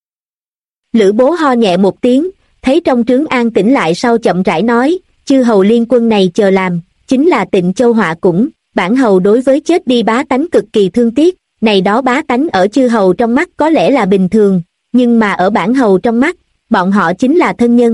Lữ Bố ho nhẹ một tiếng, thấy trong trướng an tĩnh lại sau chậm rãi nói, chư hầu liên quân này chờ làm, chính là Tịnh Châu họa cũng, bản hầu đối với chết đi bá tánh cực kỳ thương tiếc, này đó bá tánh ở chư hầu trong mắt có lẽ là bình thường, nhưng mà ở bản hầu trong mắt, bọn họ chính là thân nhân.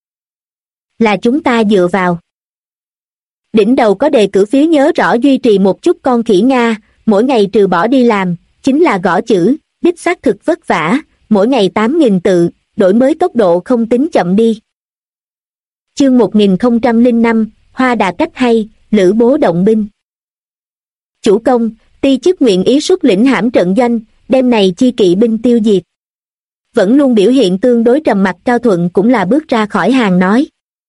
Là chúng ta dựa vào. Đỉnh đầu có đề cử phiếu nhớ rõ duy trì một chút con khỉ Nga, mỗi ngày trừ bỏ đi làm, chính là gõ chữ, đích xác thực vất vả, mỗi ngày 8.000 tự, đổi mới tốc độ không tính chậm đi. Chương 1005, Hoa Đà cách hay, Lữ Bố động binh. Chủ công, ti chức nguyện ý xuất lĩnh hãm trận doanh, đem này chi kỵ binh tiêu diệt. Vẫn luôn biểu hiện tương đối trầm mặc Cao Thuận cũng là bước ra khỏi hàng nói.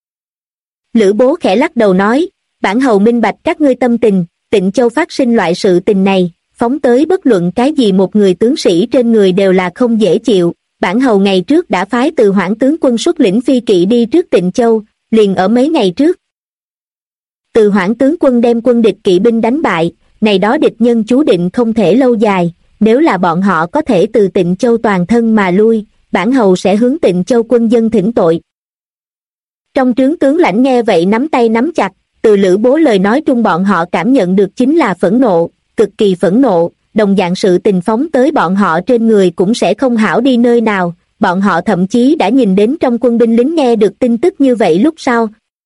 Lữ Bố khẽ lắc đầu nói, bản hầu minh bạch các ngươi tâm tình, Tịnh Châu phát sinh loại sự tình này, phóng tới bất luận cái gì một người tướng sĩ trên người đều là không dễ chịu, bản hầu ngày trước đã phái Từ Hoảng tướng quân xuất lĩnh phi kỵ đi trước Tịnh Châu, liền ở mấy ngày trước. Từ Hoảng tướng quân đem quân địch kỵ binh đánh bại, này đó địch nhân chú định không thể lâu dài, nếu là bọn họ có thể từ Tịnh Châu toàn thân mà lui, bản hầu sẽ hướng Tịnh Châu quân dân thỉnh tội. Trong trướng tướng lãnh nghe vậy nắm tay nắm chặt, từ Lữ Bố lời nói trung bọn họ cảm nhận được chính là phẫn nộ, cực kỳ phẫn nộ, đồng dạng sự tình phóng tới bọn họ trên người cũng sẽ không hảo đi nơi nào, bọn họ thậm chí đã nhìn đến trong quân binh lính nghe được tin tức như vậy lúc sau.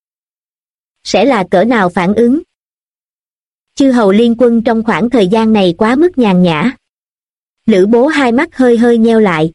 Sẽ là cỡ nào phản ứng? Chư hầu liên quân trong khoảng thời gian này quá mức nhàn nhã. Lữ Bố hai mắt hơi hơi nheo lại.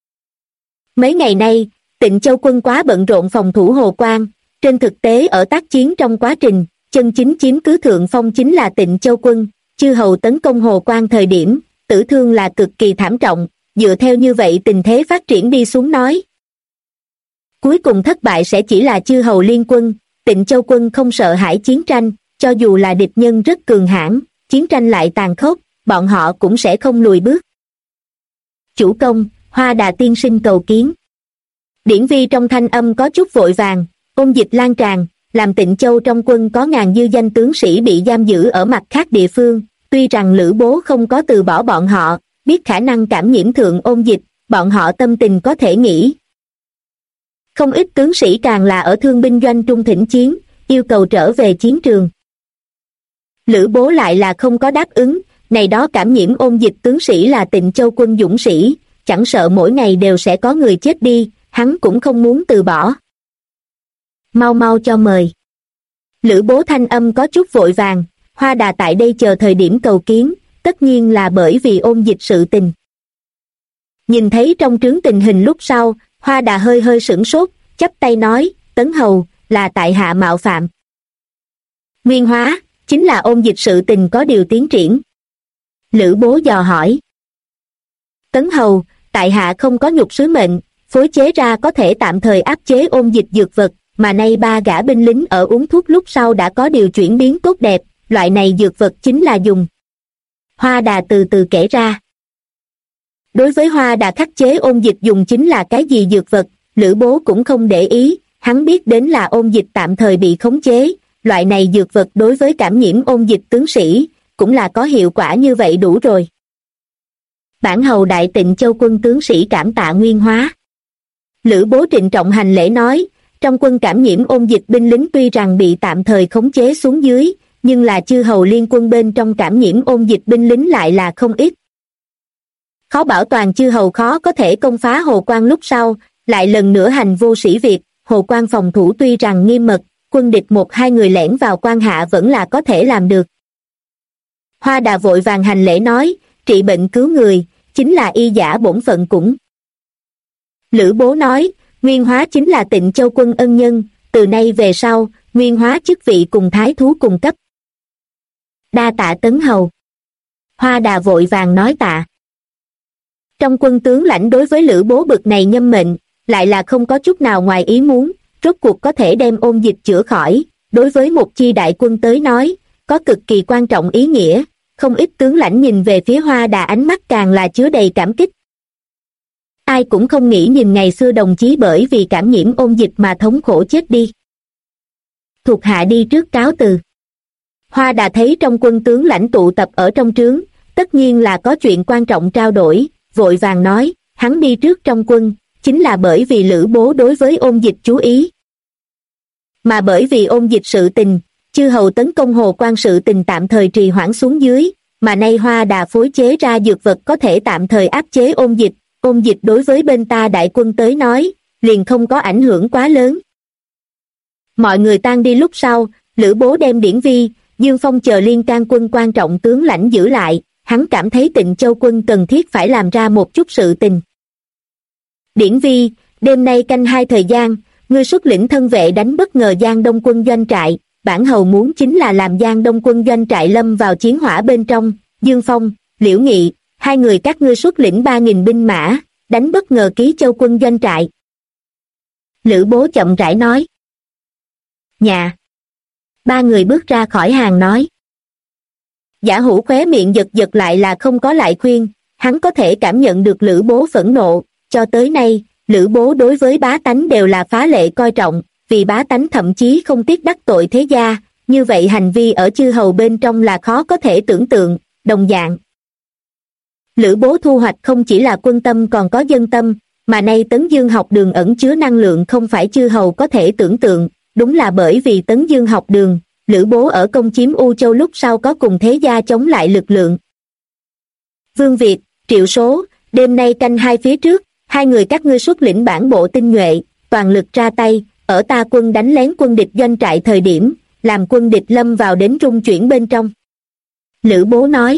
Mấy ngày nay, Tịnh Châu quân quá bận rộn phòng thủ Hồ Quan, trên thực tế ở tác chiến trong quá trình, chân chính chiếm cứ thượng phong chính là Tịnh Châu quân, chư hầu tấn công Hồ Quan thời điểm, tử thương là cực kỳ thảm trọng, dựa theo như vậy tình thế phát triển đi xuống nói. Cuối cùng thất bại sẽ chỉ là chư hầu liên quân, Tịnh Châu quân không sợ hãi chiến tranh, cho dù là địch nhân rất cường hãn, chiến tranh lại tàn khốc, bọn họ cũng sẽ không lùi bước. Chủ công, Hoa Đà tiên sinh cầu kiến. Điển Vi trong thanh âm có chút vội vàng, ôn dịch lan tràn, làm Tịnh Châu trong quân có ngàn dư danh tướng sĩ bị giam giữ ở mặt khác địa phương, tuy rằng Lữ Bố không có từ bỏ bọn họ, biết khả năng cảm nhiễm thượng ôn dịch, bọn họ tâm tình có thể nghĩ. Không ít tướng sĩ càng là ở thương binh doanh trung thỉnh chiến, yêu cầu trở về chiến trường. Lữ Bố lại là không có đáp ứng, này đó cảm nhiễm ôn dịch tướng sĩ là Tịnh Châu quân dũng sĩ, chẳng sợ mỗi ngày đều sẽ có người chết đi, hắn cũng không muốn từ bỏ. Mau mau cho mời. Lữ Bố thanh âm có chút vội vàng, Hoa Đà tại đây chờ thời điểm cầu kiến, tất nhiên là bởi vì Ôn Dịch sự tình. Nhìn thấy trong trướng tình hình lúc sau, Hoa Đà hơi hơi sửng sốt, chắp tay nói, Tấn hầu, là tại hạ mạo phạm. Nguyên Hóa, chính là Ôn Dịch sự tình có điều tiến triển. Lữ Bố dò hỏi. Tấn hầu, tại hạ không có nhục sứ mệnh, phối chế ra có thể tạm thời áp chế Ôn Dịch dược vật, mà nay 3 gã binh lính ở uống thuốc lúc sau đã có điều chuyển biến tốt đẹp, loại này dược vật chính là dùng. Hoa Đà từ từ kể ra. Đối với Hoa Đà khắc chế Ôn Dịch dùng chính là cái gì dược vật, Lữ Bố cũng không để ý, hắn biết đến là Ôn Dịch tạm thời bị khống chế, loại này dược vật đối với cảm nhiễm Ôn Dịch tướng sĩ, cũng là có hiệu quả như vậy đủ rồi. Bản hầu Đại Tịnh Châu quân tướng sĩ cảm tạ Nguyên Hóa. Lữ Bố trịnh trọng hành lễ nói, trong quân cảm nhiễm Ôn Dịch binh lính tuy rằng bị tạm thời khống chế xuống dưới, nhưng là chư hầu liên quân bên trong cảm nhiễm Ôn Dịch binh lính lại là không ít. Khó bảo toàn chư hầu khó có thể công phá Hồ Quan lúc sau, lại lần nữa hành vô sĩ việc, Hồ Quan phòng thủ tuy rằng nghiêm mật, quân địch 1-2 người lẻn vào quan hạ vẫn là có thể làm được. Hoa Đà vội vàng hành lễ nói, trị bệnh cứu người, chính là y giả bổn phận cũng. Lữ Bố nói, Nguyên Hóa chính là Tịnh Châu quân ân nhân, từ nay về sau, Nguyên Hóa chức vị cùng thái thú cùng cấp. Đa tạ Tấn hầu. Hoa Đà vội vàng nói tạ. Trong quân tướng lãnh đối với Lữ Bố bực này nhâm mệnh, lại là không có chút nào ngoài ý muốn, rốt cuộc có thể đem Ôn Dịch chữa khỏi, đối với một chi đại quân tới nói, có cực kỳ quan trọng ý nghĩa, không ít tướng lãnh nhìn về phía Hoa Đà ánh mắt càng là chứa đầy cảm kích. Ai cũng không nghĩ nhìn ngày xưa đồng chí bởi vì cảm nhiễm Ôn Dịch mà thống khổ chết đi. Thuộc hạ đi trước cáo từ. Hoa Đà thấy trong quân tướng lãnh tụ tập ở trong trướng, tất nhiên là có chuyện quan trọng trao đổi, vội vàng nói, hắn đi trước trong quân, chính là bởi vì Lữ Bố đối với Ôn Dịch chú ý. Mà bởi vì Ôn Dịch sự tình, chư hầu tấn công Hồ Quan sự tình tạm thời trì hoãn xuống dưới, mà nay Hoa Đà phối chế ra dược vật có thể tạm thời áp chế Ôn Dịch đối với bên ta đại quân tới nói, liền không có ảnh hưởng quá lớn. Mọi người tan đi lúc sau, Lữ Bố đem Điển Vi, Dương Phong chờ liên can quân quan trọng tướng lãnh giữ lại, hắn cảm thấy Tịnh Châu quân cần thiết phải làm ra một chút sự tình. Điển Vi, đêm nay canh 2 thời gian, ngươi xuất lĩnh thân vệ đánh bất ngờ Giang Đông quân doanh trại, bản hầu muốn chính là làm Giang Đông quân doanh trại lâm vào chiến hỏa bên trong. Dương Phong, Liễu Nghị, 2 người các ngươi xuất lĩnh 3.000 binh mã, đánh bất ngờ Ký Châu quân doanh trại. Lữ Bố chậm rãi nói. Nhà. 3 người bước ra khỏi hàng nói. Giả Hữu khóe miệng giật giật lại là không có lại khuyên, hắn có thể cảm nhận được Lữ Bố phẫn nộ, cho tới nay, Lữ Bố đối với bá tánh đều là phá lệ coi trọng, vì bá tánh thậm chí không tiếc đắc tội thế gia, như vậy hành vi ở chư hầu bên trong là khó có thể tưởng tượng, đồng dạng. Lữ Bố thu hoạch không chỉ là quân tâm còn có dân tâm, mà nay Tấn Dương học đường ẩn chứa năng lượng không phải chư hầu có thể tưởng tượng, đúng là bởi vì Tấn Dương học đường, Lữ Bố ở công chiếm U Châu lúc sau có cùng thế gia chống lại lực lượng. Vương Việt, Triệu Số, đêm nay canh 2 phía trước, 2 người các ngươi xuất lĩnh bản bộ tinh nhuệ, toàn lực ra tay, ở ta quân đánh lén quân địch doanh trại thời điểm, làm quân địch lâm vào đến rung chuyển bên trong. Lữ Bố nói.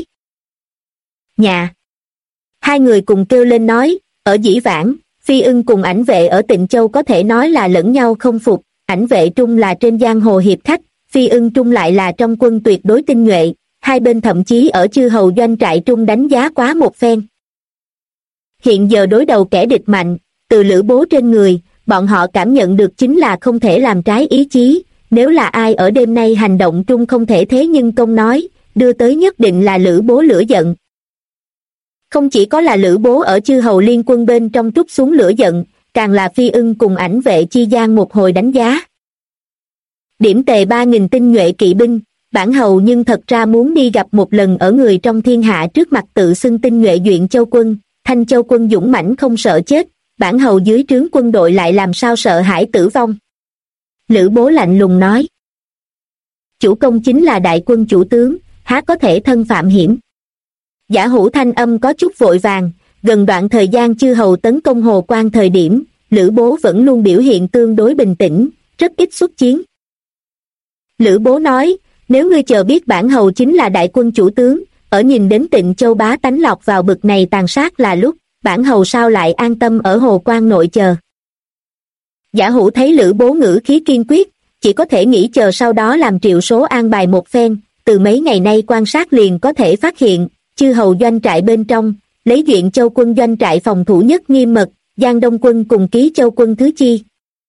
Nhà. 2 người cùng kêu lên nói, ở dĩ vãng, Phi Ưng cùng Ảnh Vệ ở Tịnh Châu có thể nói là lẫn nhau không phục, Ảnh Vệ trung là trên giang hồ hiệp khách, Phi Ưng trung lại là trong quân tuyệt đối tinh nhuệ, hai bên thậm chí ở chư hầu doanh trại trung đánh giá quá một phen. Hiện giờ đối đầu kẻ địch mạnh, từ Lữ Bố trên người, bọn họ cảm nhận được chính là không thể làm trái ý chí, nếu là ai ở đêm nay hành động trung không thể thế nhưng công nói, đưa tới nhất định là Lữ Bố lửa giận. Không chỉ có là Lữ Bố ở chư hầu liên quân bên trong trút xuống lửa giận, càng là Phi Ưng cùng Ảnh Vệ chi gian một hồi đánh giá. Điểm tề 3.000 tinh nhuệ kỵ binh, bản hầu nhưng thật ra muốn đi gặp một lần ở người trong thiên hạ trước mặt tự xưng tinh nhuệ Duyện Châu quân, Thanh Châu quân dũng mãnh không sợ chết, bản hầu dưới trướng quân đội lại làm sao sợ hãi tử vong. Lữ Bố lạnh lùng nói. Chủ công chính là đại quân chủ tướng, há có thể thân phạm hiểm. Giả Hữu thanh âm có chút vội vàng, gần đoạn thời gian chư hầu tấn công Hồ Quan thời điểm, Lữ Bố vẫn luôn biểu hiện tương đối bình tĩnh, rất ít xuất chiến. Lữ Bố nói, nếu ngươi chờ biết bản hầu chính là đại quân chủ tướng, ở nhìn đến Tịnh Châu bá tánh lọt vào bực này tàn sát là lúc, bản hầu sao lại an tâm ở Hồ Quan nội chờ. Giả Hữu thấy Lữ Bố ngữ khí kiên quyết, chỉ có thể nghĩ chờ sau đó làm triệu số an bài một phen, từ mấy ngày nay quan sát liền có thể phát hiện, chư hầu doanh trại bên trong, lấy Duyện Châu quân doanh trại phòng thủ nhất nghiêm mật, Giang Đông quân cùng Ký Châu quân thứ chi.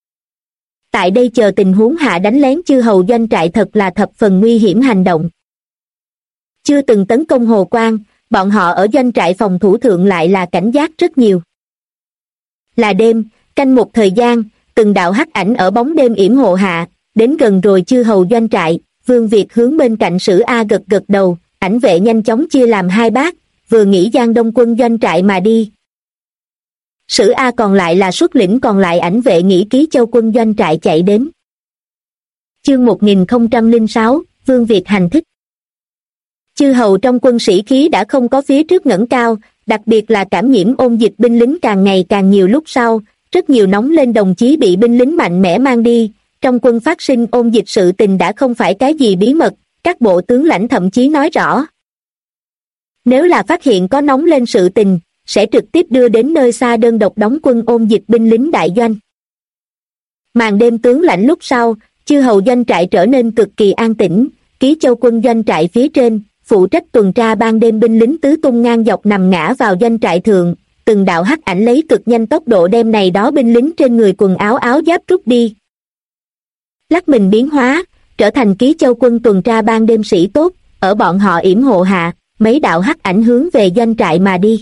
Tại đây chờ tình huống hạ đánh lén chư hầu doanh trại thật là thập phần nguy hiểm hành động. Chưa từng tấn công Hồ Quan, bọn họ ở doanh trại phòng thủ thượng lại là cảnh giác rất nhiều. Là đêm, canh một thời gian, từng đạo hắc ảnh ở bóng đêm yểm hộ hạ, đến gần rồi chư hầu doanh trại, Vương Việt hướng bên cạnh Sử A gật gật đầu, ảnh vệ nhanh chóng chia làm hai bát, vừa nghĩ Giang Đông quân doanh trại mà đi. Sử A còn lại là xuất lĩnh còn lại ảnh vệ nghĩ Ký Châu quân doanh trại chạy đến. Chương 1006, Vương Việt hành thích. Chư hầu trong quân sĩ khí đã không có phía trước ngẩng cao, đặc biệt là cảm nhiễm ôn dịch binh lính càng ngày càng nhiều lúc sau, rất nhiều nóng lên đồng chí bị binh lính mạnh mẽ mang đi, trong quân phát sinh ôn dịch sự tình đã không phải cái gì bí mật, các bộ tướng lãnh thậm chí nói rõ. Nếu là phát hiện có nóng lên sự tình, sẽ trực tiếp đưa đến nơi xa đơn độc đóng quân ôn dịch binh lính đại doanh. Màn đêm tướng lãnh lúc sau, chư hầu doanh trại trở nên cực kỳ an tĩnh, Ký Châu quân doanh trại phía trên, phụ trách tuần tra ban đêm binh lính tứ tung ngang dọc nằm ngã vào doanh trại thượng, từng đạo hắc ảnh lấy cực nhanh tốc độ đem này đó binh lính trên người quần áo áo giáp rút đi. Lắc mình biến hóa, trở thành Ký Châu quân tuần tra ban đêm sĩ tốt, ở bọn họ yểm hộ hạ, mấy đạo hắc ảnh hướng về doanh trại mà đi.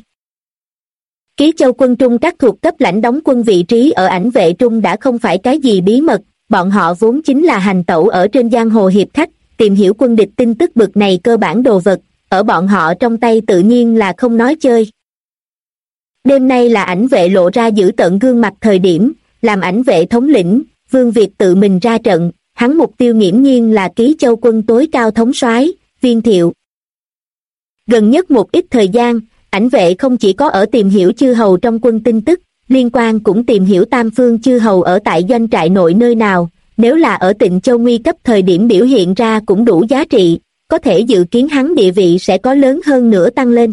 Ký Châu quân trung các thuộc cấp lãnh đóng quân vị trí ở ảnh vệ trung đã không phải cái gì bí mật, bọn họ vốn chính là hành tẩu ở trên giang hồ hiệp khách, tìm hiểu quân địch tin tức bực này cơ bản đồ vật, ở bọn họ trong tay tự nhiên là không nói chơi. Đêm nay là ảnh vệ lộ ra giữ tợn gương mặt thời điểm, làm ảnh vệ thống lĩnh, Vương Việt tự mình ra trận, hắn mục tiêu nghiễm nhiên là Ký Châu quân tối cao thống soái Viên Thiệu. Gần nhất một ít thời gian, ảnh vệ không chỉ có ở tìm hiểu chư hầu trong quân tin tức, liên quan cũng tìm hiểu tam phương chư hầu ở tại doanh trại nội nơi nào, nếu là ở Tịnh Châu nguy cấp thời điểm biểu hiện ra cũng đủ giá trị, có thể dự kiến hắn địa vị sẽ có lớn hơn nữa tăng lên.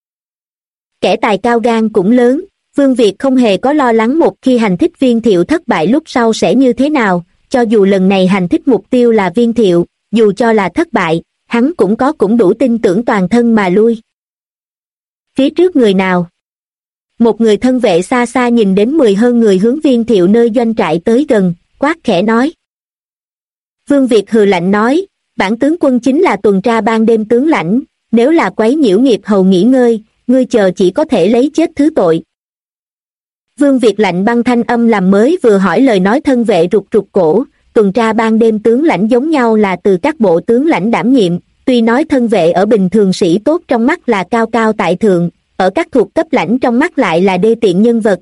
Kẻ tài cao gan cũng lớn, Vương Việt không hề có lo lắng một khi hành thích Viên Thiệu thất bại lúc sau sẽ như thế nào, cho dù lần này hành thích mục tiêu là Viên Thiệu, dù cho là thất bại, hắn cũng đủ tin tưởng toàn thân mà lui. Phía trước người nào? Một người thân vệ xa xa nhìn đến 10 hơn người hướng Viên Thiệu nơi doanh trại tới gần, quát khẽ nói. Vương Việt hừ lạnh nói, bản tướng quân chính là tuần tra ban đêm tướng lãnh, nếu là quấy nhiễu nghiệp hầu nghỉ ngơi, ngươi chờ chỉ có thể lấy chết thứ tội. Vương Việt lạnh băng thanh âm làm mới vừa hỏi lời nói thân vệ rụt rụt cổ, tuần tra ban đêm tướng lãnh giống nhau là từ các bộ tướng lãnh đảm nhiệm, tuy nói thân vệ ở bình thường sĩ tốt trong mắt là cao cao tại thượng, ở các thuộc cấp lãnh trong mắt lại là đê tiện nhân vật.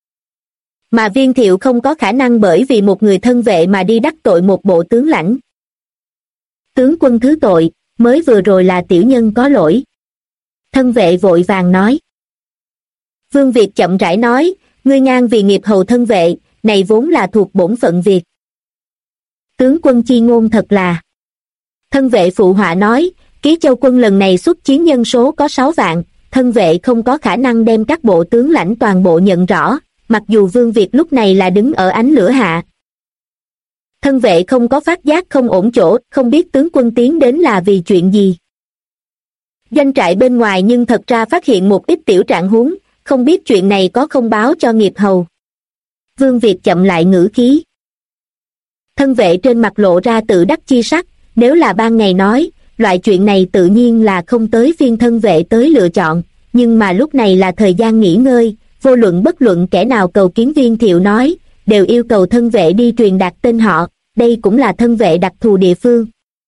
Mà Viên Thiệu không có khả năng bởi vì một người thân vệ mà đi đắc tội một bộ tướng lãnh. Tướng quân thứ tội, mới vừa rồi là tiểu nhân có lỗi. Thân vệ vội vàng nói. Vương Việt chậm rãi nói, ngươi ngang vì nghiệp hầu thân vệ, này vốn là thuộc bổn phận việc. Tướng quân chi ngôn thật là. Thân vệ phụ họa nói, Ký Châu quân lần này xuất chiến nhân số có 6 vạn, thân vệ không có khả năng đem các bộ tướng lãnh toàn bộ nhận rõ, mặc dù Vương Việt lúc này là đứng ở ánh lửa hạ. Thân vệ không có phát giác không ổn chỗ, không biết tướng quân tiến đến là vì chuyện gì. Doanh trại bên ngoài nhưng thật ra phát hiện một ít tiểu trạng huống, không biết chuyện này có không báo cho nghiệp hầu. Vương Việt chậm lại ngữ khí. Thân vệ trên mặt lộ ra tự đắc chi sắc, nếu là ban ngày nói, loại chuyện này tự nhiên là không tới phiên thân vệ tới lựa chọn, nhưng mà lúc này là thời gian nghỉ ngơi, vô luận bất luận kẻ nào cầu kiến Viên Thiệu nói, đều yêu cầu thân vệ đi truyền đạt tên họ, đây cũng là thân vệ đặc thù địa phương.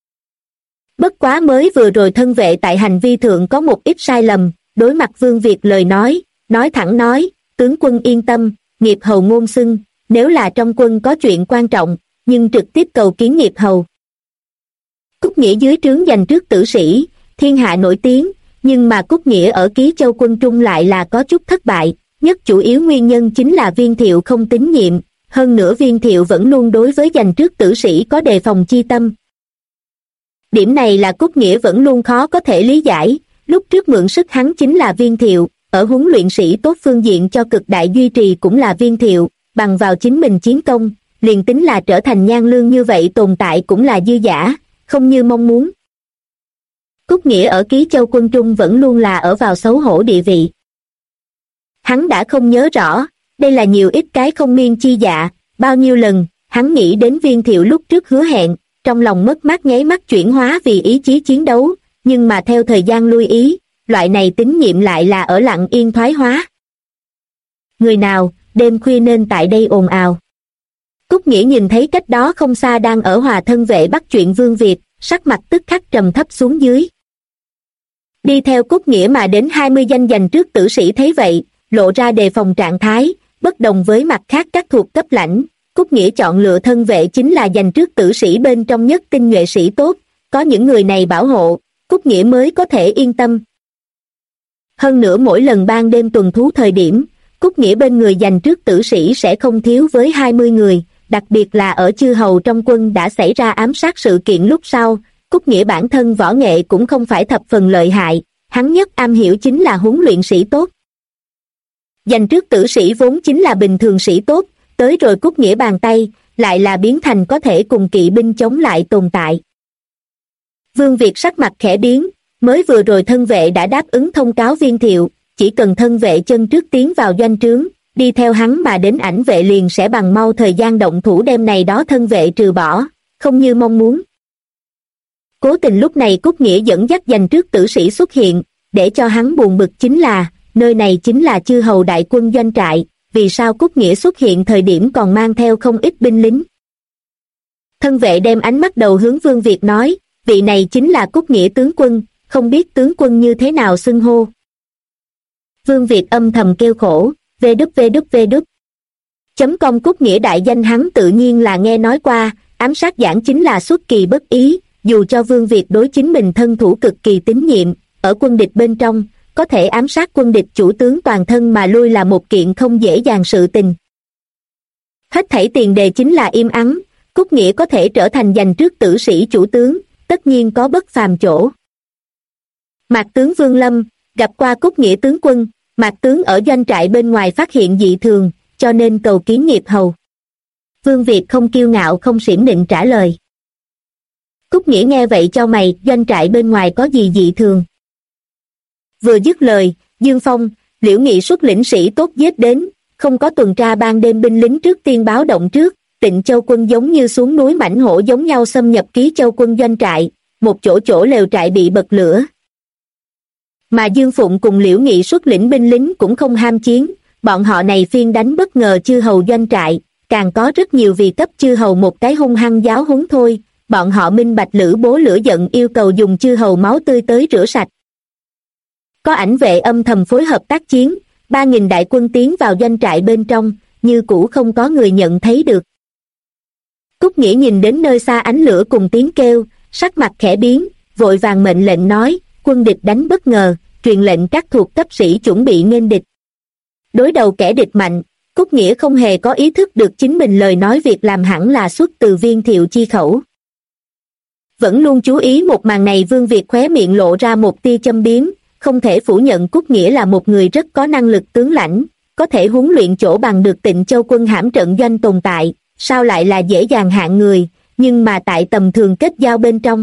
Bất quá mới vừa rồi thân vệ tại hành vi thượng có một ít sai lầm, đối mặt Vương Việt lời nói thẳng nói, tướng quân yên tâm, nghiệp hầu ngôn xưng, nếu là trong quân có chuyện quan trọng, nhưng trực tiếp cầu kiến nghiệp hầu. Cúc nghĩa dưới trướng dành trước tử sĩ, thiên hạ nổi tiếng, nhưng mà Cúc Nghĩa ở Ký Châu quân Trung lại là có chút thất bại, nhất chủ yếu nguyên nhân chính là Viên Thiệu không tín nhiệm, hơn nữa Viên Thiệu vẫn luôn đối với giành trước tử sĩ có đề phòng chi tâm. Điểm này là Cúc Nghĩa vẫn luôn khó có thể lý giải, lúc trước mượn sức hắn chính là Viên Thiệu, ở huấn luyện sĩ tốt phương diện cho cực đại duy trì cũng là Viên Thiệu, bằng vào chính mình chiến công, liền tính là trở thành nhan lương như vậy tồn tại cũng là dư giả, không như mong muốn. Cúc Nghĩa ở Ký Châu quân Trung vẫn luôn là ở vào xấu hổ địa vị. Hắn đã không nhớ rõ, đây là nhiều ít cái không miên chi dạ, bao nhiêu lần, hắn nghĩ đến Viên Thiệu lúc trước hứa hẹn, trong lòng mất mát nháy mắt chuyển hóa vì ý chí chiến đấu, nhưng mà theo thời gian lui ý, loại này tín nhiệm lại là ở lặng yên thoái hóa. Người nào, đêm khuya nên tại đây ồn ào. Cúc Nghĩa nhìn thấy cách đó không xa đang ở Hòa Thân Vệ bắt chuyện Vương Việt, sắc mặt tức khắc trầm thấp xuống dưới. Đi theo Cúc Nghĩa mà đến 20 danh giành trước tử sĩ thấy vậy, lộ ra đề phòng trạng thái, bất đồng với mặt khác các thuộc cấp lãnh. Cúc Nghĩa chọn lựa thân vệ chính là giành trước tử sĩ bên trong nhất tinh nhuệ sĩ tốt, có những người này bảo hộ, Cúc Nghĩa mới có thể yên tâm. Hơn nữa mỗi lần ban đêm tuần thú thời điểm, Cúc Nghĩa bên người giành trước tử sĩ sẽ không thiếu với 20 người, đặc biệt là ở chư hầu trong quân đã xảy ra ám sát sự kiện lúc sau, Cúc Nghĩa bản thân võ nghệ cũng không phải thập phần lợi hại, hắn nhất am hiểu chính là huấn luyện sĩ tốt. Giành trước tử sĩ vốn chính là bình thường sĩ tốt, tới rồi Cúc Nghĩa bàn tay, lại là biến thành có thể cùng kỵ binh chống lại tồn tại. Vương Việt sắc mặt khẽ biến, mới vừa rồi thân vệ đã đáp ứng thông cáo Viên Thiệu, chỉ cần thân vệ chân trước tiến vào doanh trướng, đi theo hắn mà đến ảnh vệ liền sẽ bằng mau thời gian động thủ đem này đó thân vệ trừ bỏ, không như mong muốn. Cố tình lúc này Cúc Nghĩa dẫn dắt giành trước tử sĩ xuất hiện, để cho hắn buồn bực chính là, nơi này chính là chư hầu đại quân doanh trại, vì sao Cúc Nghĩa xuất hiện thời điểm còn mang theo không ít binh lính. Thân vệ đem ánh mắt đầu hướng Vương Việt nói, vị này chính là Cúc Nghĩa tướng quân, không biết tướng quân như thế nào xưng hô. Vương Việt âm thầm kêu khổ, vđvđvđ. .com Cúc Nghĩa đại danh hắn tự nhiên là nghe nói qua, ám sát giảng chính là xuất kỳ bất ý, dù cho Vương Việt đối chính mình thân thủ cực kỳ tín nhiệm, ở quân địch bên trong, có thể ám sát quân địch chủ tướng toàn thân mà lui là một kiện không dễ dàng sự tình. Hết thảy tiền đề chính là im ắng, Cúc Nghĩa có thể trở thành giành trước tử sĩ chủ tướng, tất nhiên có bất phàm chỗ. Mạc tướng Vương Lâm, gặp qua Cúc Nghĩa tướng quân, Mạc tướng ở doanh trại bên ngoài phát hiện dị thường, cho nên cầu kiến nghiệp hầu. Vương Việt không kiêu ngạo không xiểm định trả lời. Cúc Nghĩa nghe vậy cho mày, doanh trại bên ngoài có gì dị thường. Vừa dứt lời, Dương Phong, Liễu Nghị xuất lĩnh sĩ tốt giết đến, không có tuần tra ban đêm binh lính trước tiên báo động trước, Tịnh Châu quân giống như xuống núi mãnh hổ giống nhau xâm nhập Ký Châu quân doanh trại, một chỗ lều trại bị bật lửa. Mà Dương Phụng cùng Liễu Nghị xuất lĩnh binh lính cũng không ham chiến, bọn họ này phiên đánh bất ngờ chư hầu doanh trại, càng có rất nhiều vì cấp chư hầu một cái hung hăng giáo huấn thôi, bọn họ minh bạch Lữ Bố lửa giận yêu cầu dùng chư hầu máu tươi tới rửa sạch. Có ảnh vệ âm thầm phối hợp tác chiến, 3.000 đại quân tiến vào doanh trại bên trong, như cũ không có người nhận thấy được. Cúc Nghĩa nhìn đến nơi xa ánh lửa cùng tiếng kêu, sắc mặt khẽ biến, vội vàng mệnh lệnh nói, quân địch đánh bất ngờ, truyền lệnh các thuộc cấp sĩ chuẩn bị nghênh địch. Đối đầu kẻ địch mạnh, Cúc Nghĩa không hề có ý thức được chính mình lời nói việc làm hẳn là xuất từ Viên Thiệu chi khẩu. Vẫn luôn chú ý một màn này Vương Việt khóe miệng lộ ra một tia châm biếm, không thể phủ nhận Cúc Nghĩa là một người rất có năng lực tướng lãnh, có thể huấn luyện chỗ bằng được Tịnh Châu quân hãm trận doanh tồn tại, sao lại là dễ dàng hạng người, nhưng mà tại tầm thường kết giao bên trong.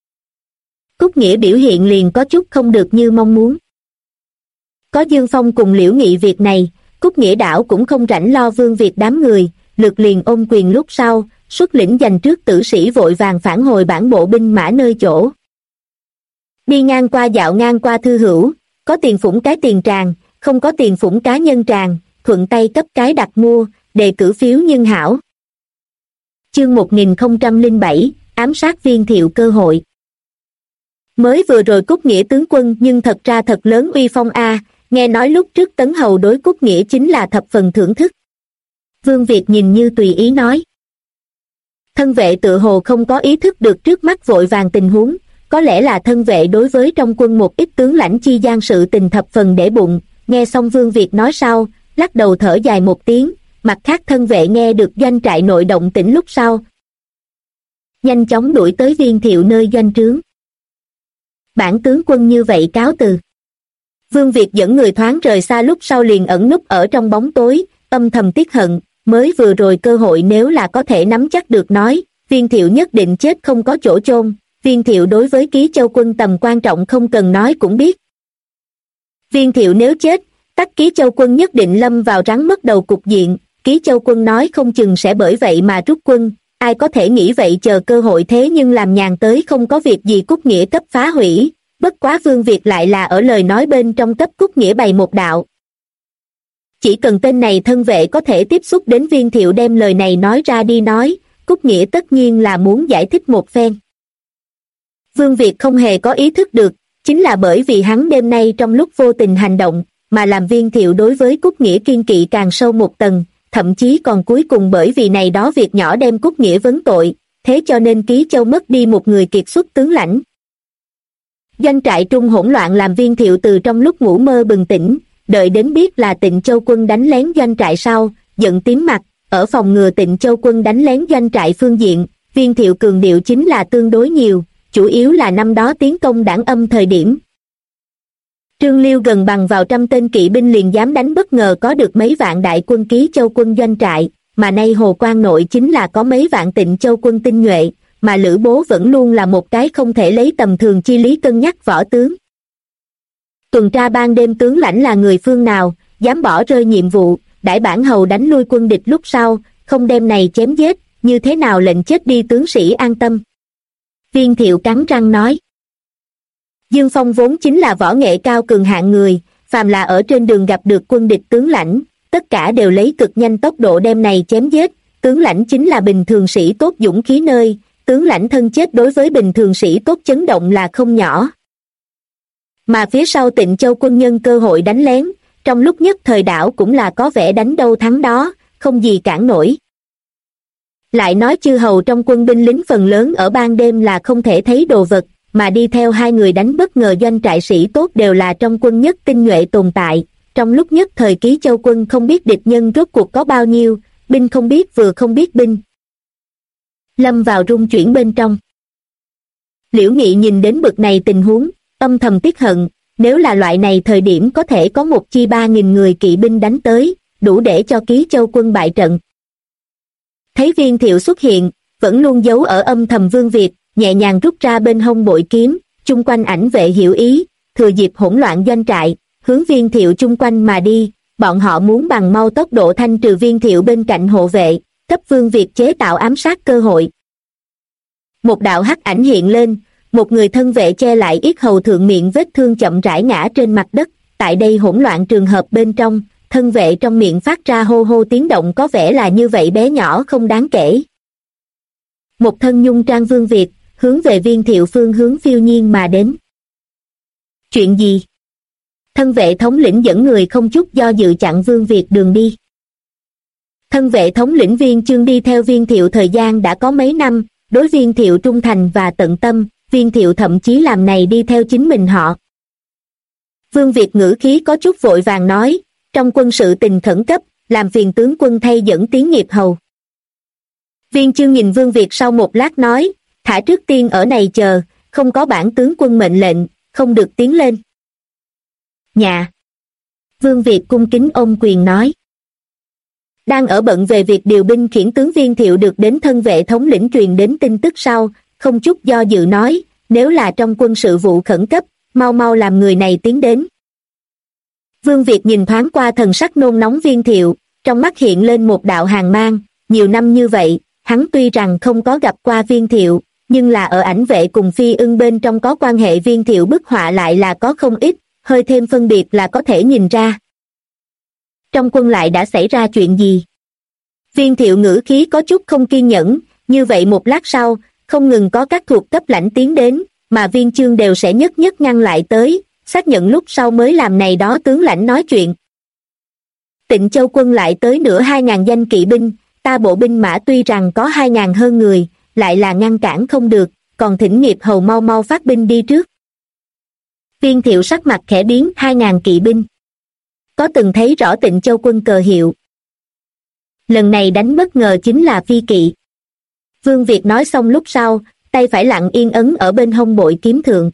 Cúc Nghĩa biểu hiện liền có chút không được như mong muốn. Có Dương Phong cùng Liễu Nghị việc này, Cúc Nghĩa đảo cũng không rảnh lo Vương Việt đám người, lượt liền ôm quyền lúc sau, xuất lĩnh giành trước tử sĩ vội vàng phản hồi bản bộ binh mã nơi chỗ. Đi ngang qua dạo ngang qua thư hữu, có tiền phủng cái tiền tràng, không có tiền phủng cá nhân tràng, thuận tay cấp cái đặt mua, đề cử phiếu nhân hảo. Chương 1007, ám sát Viên Thiệu cơ hội. Mới vừa rồi Cúc Nghĩa tướng quân nhưng thật ra thật lớn uy phong a, nghe nói lúc trước Tấn Hầu đối Cúc Nghĩa chính là thập phần thưởng thức. Vương Việt nhìn như tùy ý nói. Thân vệ tự hồ không có ý thức được trước mắt vội vàng tình huống, có lẽ là thân vệ đối với trong quân một ít tướng lãnh chi gian sự tình thập phần để bụng. Nghe xong Vương Việt nói sau, lắc đầu thở dài một tiếng. Mặt khác thân vệ nghe được doanh trại nội động tĩnh lúc sau, nhanh chóng đuổi tới Viên Thiệu nơi doanh trướng. Bản tướng quân như vậy cáo từ. Vương Việt dẫn người thoáng rời xa lúc sau liền ẩn núp ở trong bóng tối, âm thầm tiếc hận, mới vừa rồi cơ hội nếu là có thể nắm chắc được nói, Viên Thiệu nhất định chết không có chỗ chôn. Viên Thiệu đối với Ký Châu quân tầm quan trọng không cần nói cũng biết. Viên Thiệu nếu chết, tất Ký Châu quân nhất định lâm vào rắn mất đầu cục diện. Ký Châu quân nói không chừng sẽ bởi vậy mà rút quân, ai có thể nghĩ vậy chờ cơ hội thế nhưng làm nhàn tới không có việc gì Cúc Nghĩa cấp phá hủy, bất quá Vương Việt lại là ở lời nói bên trong cấp Cúc Nghĩa bày một đạo. Chỉ cần tên này thân vệ có thể tiếp xúc đến Viên Thiệu đem lời này nói ra đi nói, Cúc Nghĩa tất nhiên là muốn giải thích một phen. Vương Việt không hề có ý thức được, chính là bởi vì hắn đêm nay trong lúc vô tình hành động, mà làm Viên Thiệu đối với Cúc Nghĩa kiên kỵ càng sâu một tầng, thậm chí còn cuối cùng bởi vì này đó việc nhỏ đem Cúc Nghĩa vấn tội, thế cho nên Ký Châu mất đi một người kiệt xuất tướng lãnh. Doanh trại trung hỗn loạn làm Viên Thiệu từ trong lúc ngủ mơ bừng tỉnh, đợi đến biết là Tịnh Châu quân đánh lén doanh trại sau, giận tím mặt, ở phòng ngừa Tịnh Châu quân đánh lén doanh trại phương diện, Viên Thiệu cường điệu chính là tương đối nhiều, chủ yếu là năm đó tiến công Đảng Âm thời điểm. Trương Liêu gần bằng vào 100 tên kỵ binh liền dám đánh bất ngờ có được mấy vạn đại quân Ký Châu quân doanh trại, mà nay Hồ Quan nội chính là có mấy vạn Tịnh Châu quân tinh nhuệ, mà Lữ Bố vẫn luôn là một cái không thể lấy tầm thường chi lý cân nhắc võ tướng. Tuần tra ban đêm tướng lãnh là người phương nào, dám bỏ rơi nhiệm vụ, đãi bản hầu đánh lui quân địch lúc sau, không đem này chém giết, như thế nào lệnh chết đi tướng sĩ an tâm. Viên Thiệu cắn răng nói. Dương Phong vốn chính là võ nghệ cao cường hạng người, phàm là ở trên đường gặp được quân địch tướng lãnh, tất cả đều lấy cực nhanh tốc độ đem này chém giết, tướng lãnh chính là bình thường sĩ tốt dũng khí nơi, tướng lãnh thân chết đối với bình thường sĩ tốt chấn động là không nhỏ. Mà phía sau Tịnh Châu quân nhân cơ hội đánh lén, trong lúc nhất thời đảo cũng là có vẻ đánh đâu thắng đó, không gì cản nổi. Lại nói chư hầu trong quân binh lính phần lớn ở ban đêm là không thể thấy đồ vật, mà đi theo hai người đánh bất ngờ doanh trại sĩ tốt đều là trong quân nhất tinh nhuệ tồn tại, trong lúc nhất thời Ký Châu quân không biết địch nhân rốt cuộc có bao nhiêu, binh không biết vừa không biết binh. Lâm vào rung chuyển bên trong. Liễu Nghị nhìn đến bực này tình huống, âm thầm tiếc hận, nếu là loại này thời điểm có thể có một chi 3.000 người kỵ binh đánh tới, đủ để cho Ký Châu quân bại trận. Thấy Viên Thiệu xuất hiện, vẫn luôn giấu ở âm thầm Vương Việt, nhẹ nhàng rút ra bên hông bội kiếm, chung quanh ảnh vệ hiểu ý, thừa dịp hỗn loạn doanh trại, hướng Viên Thiệu chung quanh mà đi, bọn họ muốn bằng mau tốc độ thanh trừ Viên Thiệu bên cạnh hộ vệ, cấp Vương Việt chế tạo ám sát cơ hội. Một đạo hắc ảnh hiện lên, một người thân vệ che lại yết hầu thượng miệng vết thương chậm rãi ngã trên mặt đất, tại đây hỗn loạn trường hợp bên trong, thân vệ trong miệng phát ra hô hô tiếng động có vẻ là như vậy bé nhỏ không đáng kể. Một thân nhung trang Vương Việt, hướng về Viên Thiệu phương hướng phiêu nhiên mà đến. Chuyện gì? Thân vệ thống lĩnh dẫn người không chút do dự chặn Vương Việt đường đi. Thân vệ thống lĩnh Viên Chương đi theo Viên Thiệu thời gian đã có mấy năm, đối Viên Thiệu trung thành và tận tâm, Viên Thiệu thậm chí làm này đi theo chính mình họ. Vương Việt ngữ khí có chút vội vàng nói, trong quân sự tình khẩn cấp, làm phiền tướng quân thay dẫn tiếng nghiệp hầu. Viên Chương nhìn Vương Việt sau một lát nói, thả trước tiên ở này chờ, không có bản tướng quân mệnh lệnh, không được tiến lên. Nhà. Vương Việt cung kính ôm quyền nói. Đang ở bận về việc điều binh khiển tướng Viên Thiệu được đến thân vệ thống lĩnh truyền đến tin tức sau, không chút do dự nói, nếu là trong quân sự vụ khẩn cấp, mau mau làm người này tiến đến. Vương Việt nhìn thoáng qua thần sắc nôn nóng Viên Thiệu, trong mắt hiện lên một đạo hàn mang, nhiều năm như vậy, hắn tuy rằng không có gặp qua Viên Thiệu, nhưng là ở ảnh vệ cùng Phi Ưng bên trong có quan hệ Viên Thiệu bức họa lại là có không ít, hơi thêm phân biệt là có thể nhìn ra. Trong quân lại đã xảy ra chuyện gì? Viên Thiệu ngữ khí có chút không kiên nhẫn, như vậy một lát sau, không ngừng có các thuộc cấp lãnh tiến đến, mà Viên Chương đều sẽ nhất nhất ngăn lại tới, xác nhận lúc sau mới làm này đó tướng lãnh nói chuyện. Tịnh Châu quân lại tới nửa 2.000 danh kỵ binh, ta bộ binh mã tuy rằng có 2.000 hơn người, lại là ngăn cản không được, còn thỉnh nghiệp hầu mau mau phát binh đi trước. Viên Thiệu sắc mặt khẽ biến. 2.000 kỵ binh. Có từng thấy rõ Tịnh Châu quân cờ hiệu. Lần này đánh bất ngờ chính là phi kỵ. Vương Việt nói xong lúc sau, tay phải lặng yên ấn ở bên hông bội kiếm thượng.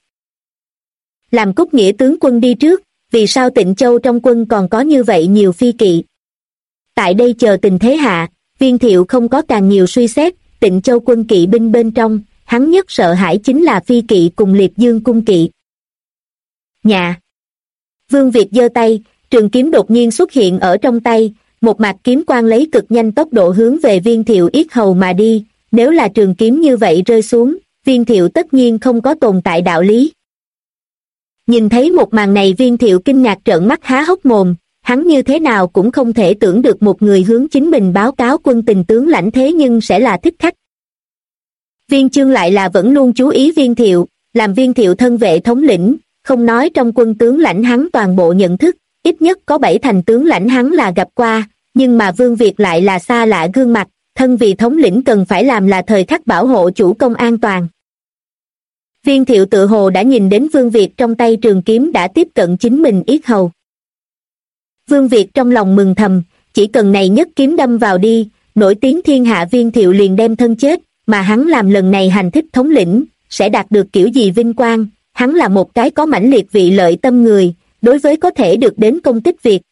Làm Cúc Nghĩa tướng quân đi trước, vì sao Tịnh Châu trong quân còn có như vậy nhiều phi kỵ? Tại đây chờ tình thế hạ, Viên Thiệu không có càng nhiều suy xét, Tịnh Châu quân kỵ binh bên trong, hắn nhất sợ hãi chính là phi kỵ cùng Liệp Dương cung kỵ. Nhà! Vương Việt giơ tay, trường kiếm đột nhiên xuất hiện ở trong tay, một mạch kiếm quang lấy cực nhanh tốc độ hướng về Viên Thiệu yết hầu mà đi, nếu là trường kiếm như vậy rơi xuống, Viên Thiệu tất nhiên không có tồn tại đạo lý. Nhìn thấy một màn này Viên Thiệu kinh ngạc trợn mắt há hốc mồm, hắn như thế nào cũng không thể tưởng được một người hướng chính mình báo cáo quân tình tướng lãnh thế nhưng sẽ là thích khách. Viên Chương lại là vẫn luôn chú ý Viên Thiệu, làm Viên Thiệu thân vệ thống lĩnh, không nói trong quân tướng lãnh hắn toàn bộ nhận thức, ít nhất có 7 thành tướng lãnh hắn là gặp qua, nhưng mà Vương Việt lại là xa lạ gương mặt, thân vì thống lĩnh cần phải làm là thời khắc bảo hộ chủ công an toàn. Viên Thiệu tự hồ đã nhìn đến Vương Việt trong tay trường kiếm đã tiếp cận chính mình yết hầu. Vương Việt trong lòng mừng thầm, chỉ cần này nhất kiếm đâm vào đi, nổi tiếng thiên hạ Viên Thiệu liền đem thân chết, mà hắn làm lần này hành thích thống lĩnh, sẽ đạt được kiểu gì vinh quang, hắn là một cái có mãnh liệt vị lợi tâm người, đối với có thể được đến công tích việc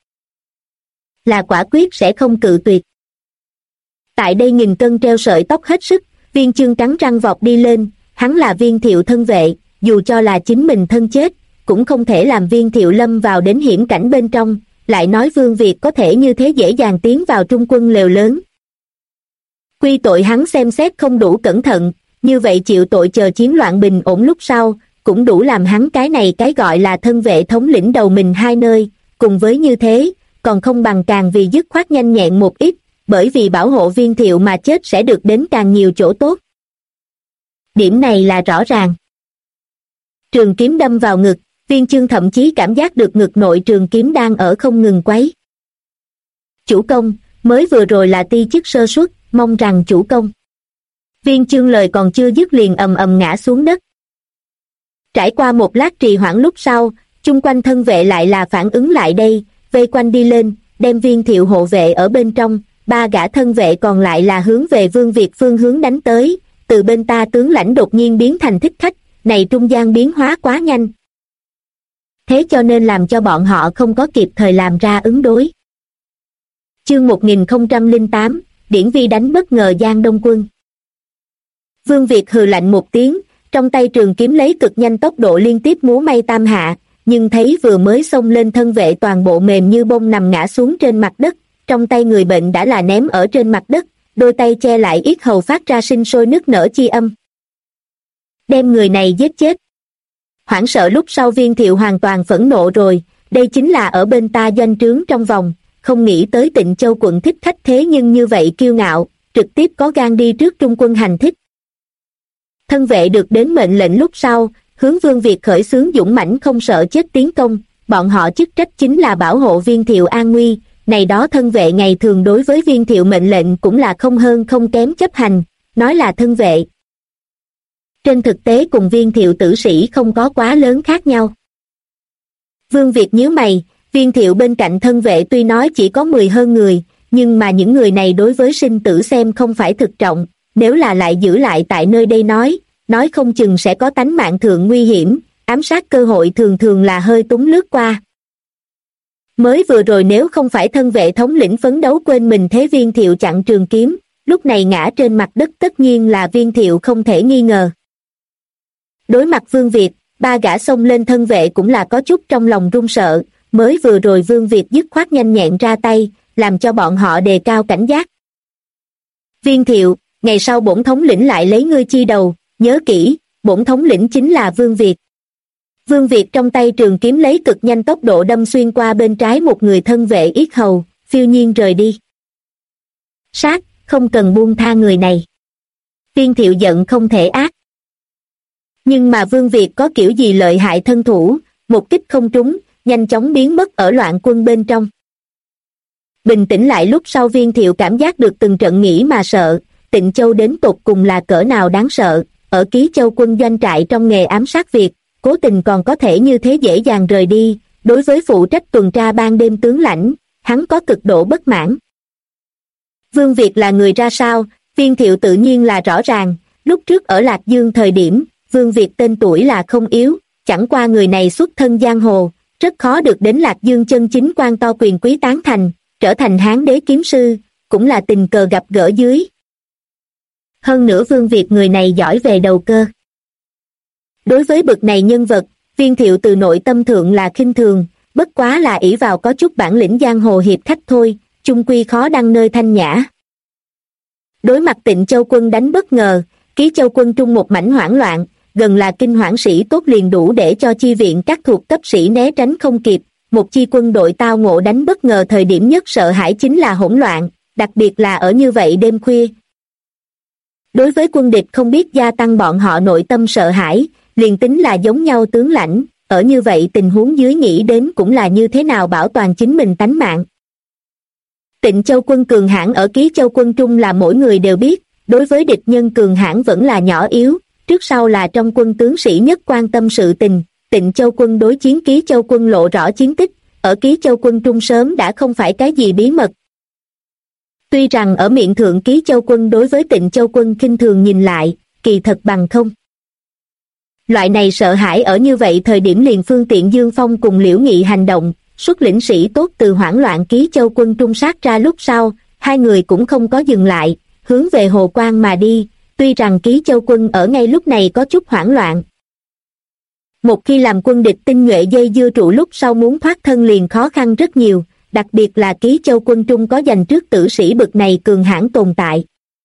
là quả quyết sẽ không cự tuyệt. Tại đây nghìn cân treo sợi tóc hết sức, Viên Chương cắn răng vọt đi lên, hắn là Viên Thiệu thân vệ, dù cho là chính mình thân chết, cũng không thể làm Viên Thiệu lâm vào đến hiểm cảnh bên trong, lại nói Vương Việt có thể như thế dễ dàng tiến vào trung quân lều lớn. Quy tội hắn xem xét không đủ cẩn thận, như vậy chịu tội chờ chiến loạn bình ổn lúc sau, cũng đủ làm hắn cái này cái gọi là thân vệ thống lĩnh đầu mình hai nơi, cùng với như thế, còn không bằng càng vì dứt khoát nhanh nhẹn một ít, bởi vì bảo hộ Viên Thiệu mà chết sẽ được đến càng nhiều chỗ tốt. Điểm này là rõ ràng. Trường kiếm đâm vào ngực, Viên Chương thậm chí cảm giác được ngực nội trường kiếm đang ở không ngừng quấy. Chủ công, mới vừa rồi là ti chức sơ suất, mong rằng chủ công. Viên Chương lời còn chưa dứt liền ầm ầm ngã xuống đất. Trải qua một lát trì hoãn lúc sau, chung quanh thân vệ lại là phản ứng lại đây, vây quanh đi lên, đem Viên Thiệu hộ vệ ở bên trong, 3 gã thân vệ còn lại là hướng về Vương Việt phương hướng đánh tới, từ bên ta tướng lãnh đột nhiên biến thành thích khách, này trung gian biến hóa quá nhanh. Thế cho nên làm cho bọn họ không có kịp thời làm ra ứng đối. Chương 1008, Điển Vi đánh bất ngờ Giang Đông quân. Vương Việt hừ lạnh một tiếng, trong tay trường kiếm lấy cực nhanh tốc độ liên tiếp múa may tam hạ, nhưng thấy vừa mới xông lên thân vệ toàn bộ mềm như bông nằm ngã xuống trên mặt đất, trong tay người bệnh đã là ném ở trên mặt đất, đôi tay che lại yết hầu phát ra sinh sôi nức nở chi âm. Đem người này giết chết. Hoảng sợ lúc sau Viên Thiệu hoàn toàn phẫn nộ rồi, đây chính là ở bên ta doanh trướng trong vòng, không nghĩ tới Tịnh Châu quận thích khách thế nhưng như vậy kiêu ngạo, trực tiếp có gan đi trước trung quân hành thích. Thân vệ được đến mệnh lệnh lúc sau, hướng Vương Việt khởi xướng dũng mãnh không sợ chết tiến công, bọn họ chức trách chính là bảo hộ Viên Thiệu an nguy, này đó thân vệ ngày thường đối với Viên Thiệu mệnh lệnh cũng là không hơn không kém chấp hành, nói là thân vệ. Trên thực tế cùng Viên Thiệu tử sĩ không có quá lớn khác nhau. Vương Việt nhíu mày, Viên Thiệu bên cạnh thân vệ tuy nói chỉ có 10 hơn người, nhưng mà những người này đối với sinh tử xem không phải thực trọng, nếu là lại giữ lại tại nơi đây nói không chừng sẽ có tánh mạng thượng nguy hiểm, ám sát cơ hội thường thường là hơi túng lướt qua. Mới vừa rồi nếu không phải thân vệ thống lĩnh phấn đấu quên mình thế Viên Thiệu chặn trường kiếm, lúc này ngã trên mặt đất tất nhiên là Viên Thiệu không thể nghi ngờ. Đối mặt Vương Việt, 3 gã xông lên thân vệ cũng là có chút trong lòng run sợ, mới vừa rồi Vương Việt dứt khoát nhanh nhẹn ra tay, làm cho bọn họ đề cao cảnh giác. Viên Thiệu, ngày sau bổn thống lĩnh lại lấy ngươi chi đầu, nhớ kỹ, bổn thống lĩnh chính là Vương Việt. Vương Việt trong tay trường kiếm lấy cực nhanh tốc độ đâm xuyên qua bên trái một người thân vệ yết hầu, phiêu nhiên rời đi. Sát, không cần buông tha người này. Viên Thiệu giận không thể ác. Nhưng mà Vương Việt có kiểu gì lợi hại thân thủ, một kích không trúng, nhanh chóng biến mất ở loạn quân bên trong. Bình tĩnh lại lúc sau Viên Thiệu cảm giác được từng trận nghĩ mà sợ, Tịnh Châu đến tột cùng là cỡ nào đáng sợ, ở Ký Châu quân doanh trại trong nghề ám sát việc, cố tình còn có thể như thế dễ dàng rời đi. Đối với phụ trách tuần tra ban đêm tướng lãnh, hắn có cực độ bất mãn. Vương Việt là người ra sao, Viên Thiệu tự nhiên là rõ ràng. Lúc trước ở Lạc Dương thời điểm, Vương Việt tên tuổi là không yếu, chẳng qua người này xuất thân giang hồ, rất khó được đến Lạc Dương chân chính quan to quyền quý tán thành, trở thành Hán đế kiếm sư, cũng là tình cờ gặp gỡ dưới. Hơn nữa Vương Việt người này giỏi về đầu cơ. Đối với bậc này nhân vật, Viên Thiệu từ nội tâm thượng là khinh thường, bất quá là ỷ vào có chút bản lĩnh giang hồ hiệp khách thôi, chung quy khó đăng nơi thanh nhã. Đối mặt Tịnh Châu quân đánh bất ngờ, Ký Châu quân trung một mảnh hoảng loạn, gần là kinh hoảng sĩ tốt liền đủ để cho chi viện các thuộc cấp sĩ né tránh không kịp. Một chi quân đội tao ngộ đánh bất ngờ thời điểm nhất sợ hãi chính là hỗn loạn, đặc biệt là ở như vậy đêm khuya. Đối với quân địch không biết gia tăng bọn họ nội tâm sợ hãi, liền tính là giống nhau tướng lãnh, ở như vậy tình huống dưới nghĩ đến cũng là như thế nào bảo toàn chính mình tánh mạng. Tịnh Châu quân cường hãn ở Ký Châu quân trung là mỗi người đều biết, đối với địch nhân cường hãn vẫn là nhỏ yếu, trước sau là trong quân tướng sĩ nhất quan tâm sự tình. Tịnh Châu quân đối chiến Ký Châu quân lộ rõ chiến tích, ở Ký Châu quân trung sớm đã không phải cái gì bí mật. Tuy rằng ở miệng thượng Ký Châu quân đối với Tịnh Châu quân khinh thường nhìn lại, kỳ thật bằng không. Loại này sợ hãi ở như vậy thời điểm liền phương tiện Dương Phong cùng Liễu Nghị hành động, xuất lĩnh sĩ tốt từ hoảng loạn Ký Châu quân trung sát ra lúc sau, hai người cũng không có dừng lại, hướng về Hồ Quan mà đi, tuy rằng Ký Châu quân ở ngay lúc này có chút hoảng loạn. Một khi làm quân địch tinh nhuệ dây dưa trụ lúc sau muốn thoát thân liền khó khăn rất nhiều, đặc biệt là Ký Châu quân trung có dành trước tử sĩ bực này cường hãn tồn tại.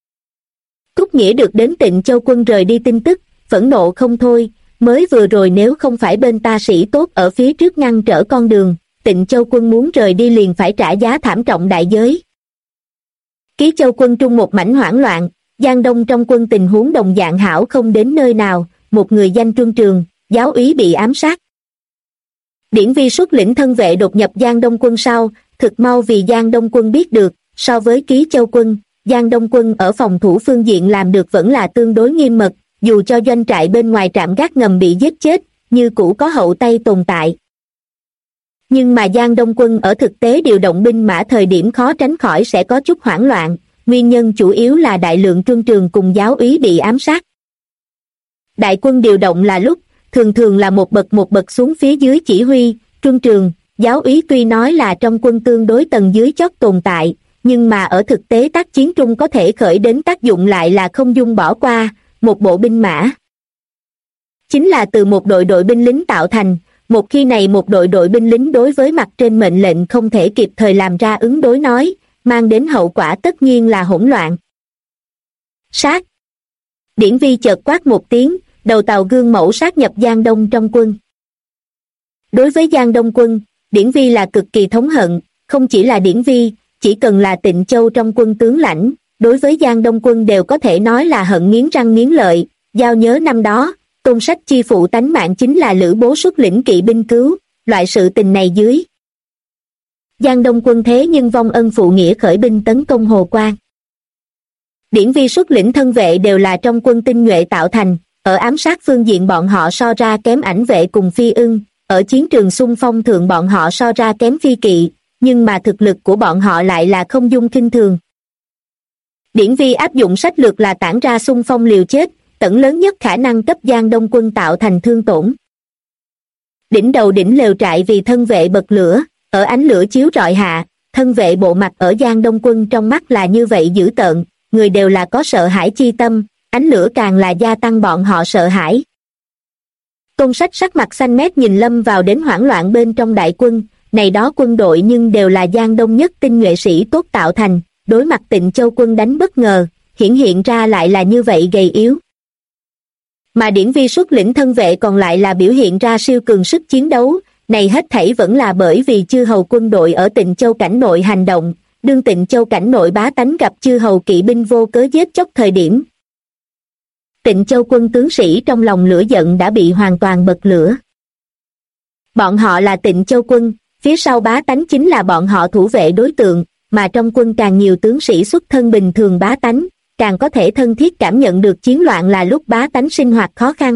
Cúc Nghĩa được đến Tịnh Châu quân rời đi tin tức, phẫn nộ không thôi, mới vừa rồi nếu không phải bên ta sĩ tốt ở phía trước ngăn trở con đường, Tịnh Châu quân muốn rời đi liền phải trả giá thảm trọng đại giới. Ký Châu quân trung một mảnh hoảng loạn, Giang Đông trong quân tình huống đồng dạng hảo không đến nơi nào, một người danh Truân Trường, giáo úy bị ám sát. Điển Vi xuất lĩnh thân vệ đột nhập Giang Đông quân sau, thực mau vì Giang Đông quân biết được, so với Ký Châu quân, Giang Đông quân ở phòng thủ phương diện làm được vẫn là tương đối nghiêm mật, dù cho doanh trại bên ngoài trạm gác ngầm bị giết chết, như cũ có hậu tay tồn tại. Nhưng mà Giang Đông quân ở thực tế điều động binh mã thời điểm khó tránh khỏi sẽ có chút hoảng loạn, nguyên nhân chủ yếu là đại lượng Truân Trường cùng giáo úy bị ám sát. Đại quân điều động là lúc, thường thường là một bậc xuống phía dưới chỉ huy, Truân Trường, giáo úy tuy nói là trong quân tương đối tầng dưới chót tồn tại, nhưng mà ở thực tế tác chiến trung có thể khởi đến tác dụng lại là không dung bỏ qua, một bộ binh mã. Chính là từ một đội binh lính tạo thành, một khi này một đội binh lính đối với mặt trên mệnh lệnh không thể kịp thời làm ra ứng đối nói, mang đến hậu quả tất nhiên là hỗn loạn. Sát. Điển Vi chợt quát một tiếng, đầu tàu gương mẫu sát nhập Giang Đông trong quân. Đối với Giang Đông quân, Điển Vi là cực kỳ thống hận, không chỉ là Điển Vi, chỉ cần là Tịnh Châu trong quân tướng lãnh, đối với Giang Đông quân đều có thể nói là hận nghiến răng nghiến lợi. Giao nhớ năm đó, Tôn Sách chi phụ tánh mạng chính là Lữ Bố xuất lĩnh kỵ binh cứu, loại sự tình này dưới. Giang Đông quân thế nhưng vong ân phụ nghĩa khởi binh tấn công Hồ Quan. Điển Vi xuất lĩnh thân vệ đều là trong quân tinh nhuệ tạo thành, ở ám sát phương diện bọn họ so ra kém Ảnh vệ cùng Phi Ưng, ở chiến trường xung phong thượng bọn họ so ra kém Phi Kỵ, nhưng mà thực lực của bọn họ lại là không dung khinh thường. Điển Vi áp dụng sách lược là tản ra xung phong liều chết, tận lớn nhất khả năng cấp Giang Đông quân tạo thành thương tổn. Đỉnh đầu đỉnh lều trại vì thân vệ bật lửa, ở ánh lửa chiếu rọi hạ, thân vệ bộ mặt ở Giang Đông quân trong mắt là như vậy dữ tợn, người đều là có sợ hãi chi tâm, ánh lửa càng là gia tăng bọn họ sợ hãi. Tôn Sách sắc mặt xanh mét nhìn lâm vào đến hoảng loạn bên trong đại quân, này đó quân đội nhưng đều là Giang Đông nhất tinh nhuệ sĩ tốt tạo thành, đối mặt Tịnh Châu quân đánh bất ngờ, hiện ra lại là như vậy gầy yếu. Mà Điển Vi xuất lĩnh thân vệ còn lại là biểu hiện ra siêu cường sức chiến đấu, này hết thảy vẫn là bởi vì chư hầu quân đội ở Tịnh Châu cảnh nội hành động, đương Tịnh Châu cảnh nội bá tánh gặp chư hầu kỵ binh vô cớ giết chóc thời điểm. Tịnh Châu quân tướng sĩ trong lòng lửa giận đã bị hoàn toàn bật lửa. Bọn họ là Tịnh Châu quân, phía sau bá tánh chính là bọn họ thủ vệ đối tượng, mà trong quân càng nhiều tướng sĩ xuất thân bình thường bá tánh, càng có thể thân thiết cảm nhận được chiến loạn là lúc bá tánh sinh hoạt khó khăn.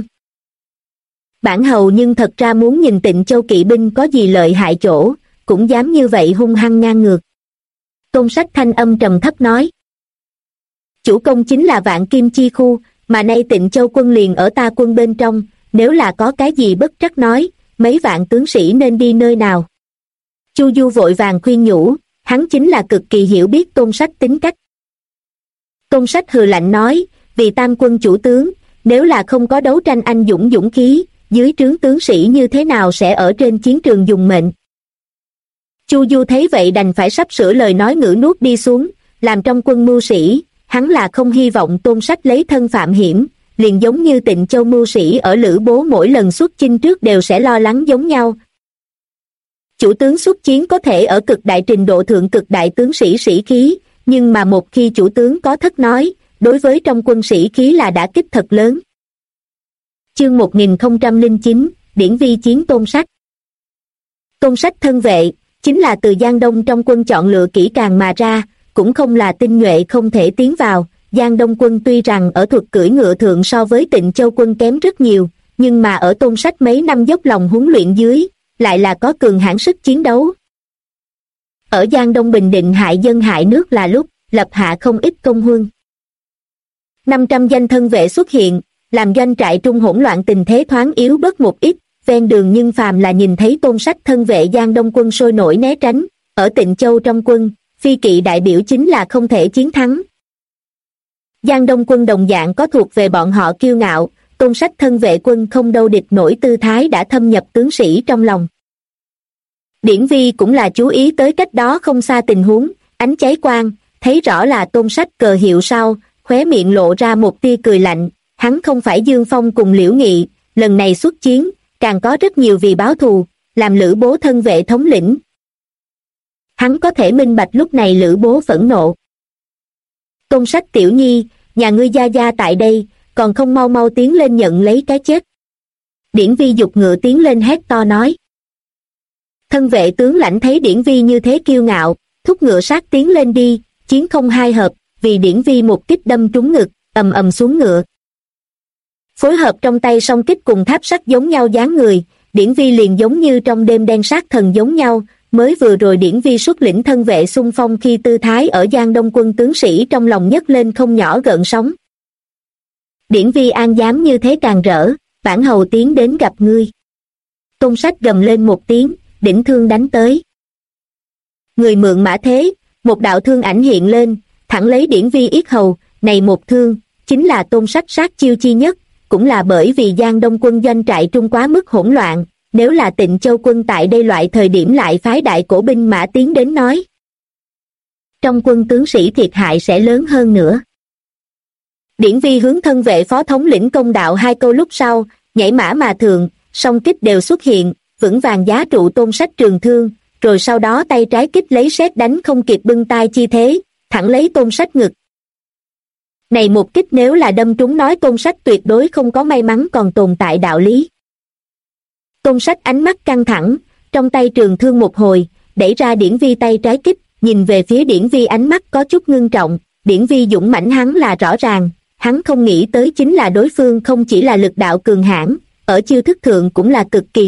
Bản hầu nhưng thật ra muốn nhìn Tịnh Châu kỵ binh có gì lợi hại chỗ, cũng dám như vậy hung hăng ngang ngược. Tôn Sách thanh âm trầm thấp nói. Chủ công chính là Vạn Kim chi khu, mà nay Tịnh Châu quân liền ở ta quân bên trong, nếu là có cái gì bất trắc nói, mấy vạn tướng sĩ nên đi nơi nào. Chu Du vội vàng khuyên nhủ, hắn chính là cực kỳ hiểu biết Tôn Sách tính cách. Tôn Sách hừ lạnh nói, vì tam quân chủ tướng, nếu là không có đấu tranh anh dũng dũng khí, dưới trướng tướng sĩ như thế nào sẽ ở trên chiến trường dùng mệnh. Chu Du thấy vậy đành phải sắp sửa lời nói ngữ nuốt đi xuống, làm trong quân mưu sĩ, hắn là không hy vọng Tôn Sách lấy thân phạm hiểm, liền giống như Tịnh Châu mưu sĩ ở Lữ Bố mỗi lần xuất chinh trước đều sẽ lo lắng giống nhau. Chủ tướng xuất chiến có thể ở cực đại trình độ thượng cực đại tướng sĩ sĩ khí, nhưng mà một khi chủ tướng có thất nói, đối với trong quân sĩ khí là đả kích thật lớn. Chương 1009, Điển Vi chiến Tôn Sách. Tôn Sách thân vệ, chính là từ Giang Đông trong quân chọn lựa kỹ càng mà ra, cũng không là tinh nhuệ không thể tiến vào. Giang Đông quân tuy rằng ở thuật cưỡi ngựa thượng so với Tịnh Châu quân kém rất nhiều, nhưng mà ở Tôn Sách mấy năm dốc lòng huấn luyện dưới, lại là có cường hãn sức chiến đấu. Ở Giang Đông bình định hại dân hại nước là lúc, lập hạ không ít công huân. 500 danh thân vệ xuất hiện, làm doanh trại trung hỗn loạn tình thế thoáng yếu bớt một ít, ven đường nhưng phàm là nhìn thấy Tôn Sách thân vệ Giang Đông quân sôi nổi né tránh, ở Tịnh Châu trong quân, phi kỵ đại biểu chính là không thể chiến thắng. Giang Đông quân đồng dạng có thuộc về bọn họ kiêu ngạo, Tôn Sách thân vệ quân không đâu địch nổi tư thái đã thâm nhập tướng sĩ trong lòng. Điển Vi cũng là chú ý tới cách đó không xa tình huống, ánh cháy quang, thấy rõ là Tôn Sách cờ hiệu sau, khóe miệng lộ ra một tia cười lạnh, hắn không phải Dương Phong cùng Liễu Nghị, lần này xuất chiến, càng có rất nhiều vì báo thù, làm Lữ Bố thân vệ thống lĩnh. Hắn có thể minh bạch lúc này Lữ Bố phẫn nộ. Tôn Sách tiểu nhi, nhà ngươi gia gia tại đây, còn không mau mau tiến lên nhận lấy cái chết. Điển Vi giục ngựa tiến lên hét to nói. Thân vệ tướng lãnh thấy Điển Vi như thế kiêu ngạo, thúc ngựa sát tiến lên đi, chiến không hai hợp, vì Điển Vi một kích đâm trúng ngực, ầm ầm xuống ngựa. Phối hợp trong tay song kích cùng tháp sắt giống nhau dáng người, Điển Vi liền giống như trong đêm đen sát thần giống nhau, mới vừa rồi Điển Vi xuất lĩnh thân vệ xung phong khi tư thái ở Giang Đông quân tướng sĩ trong lòng nhấc lên không nhỏ gợn sóng. Điển Vi an dám như thế càng rỡ, bản hầu tiến đến gặp ngươi. Tôn Sách gầm lên một tiếng, đỉnh thương đánh tới. Người mượn mã thế, một đạo thương ảnh hiện lên, thẳng lấy Điển Vi yết hầu, này một thương, chính là Tôn Sách sát chiêu chi nhất, cũng là bởi vì Giang Đông quân doanh trại trung quá mức hỗn loạn, nếu là Tịnh Châu quân tại đây loại thời điểm lại phái đại cổ binh mã tiến đến nói. Trong quân tướng sĩ thiệt hại sẽ lớn hơn nữa. Điển Vi hướng thân vệ phó thống lĩnh công đạo hai câu lúc sau, nhảy mã mà thượng, song kích đều xuất hiện, vững vàng giá trụ Tôn Sách trường thương, rồi sau đó tay trái kích lấy sét đánh không kịp bưng tay chi thế, thẳng lấy Tôn Sách ngực. Này một kích nếu là đâm trúng nói Tôn Sách tuyệt đối không có may mắn còn tồn tại đạo lý. Tôn Sách ánh mắt căng thẳng, trong tay trường thương một hồi, đẩy ra Điển Vi tay trái kích, nhìn về phía Điển Vi ánh mắt có chút ngưng trọng, Điển Vi dũng mãnh hắn là rõ ràng, hắn không nghĩ tới chính là đối phương không chỉ là lực đạo cường hãn, ở chiêu thức thượng cũng là cực kỳ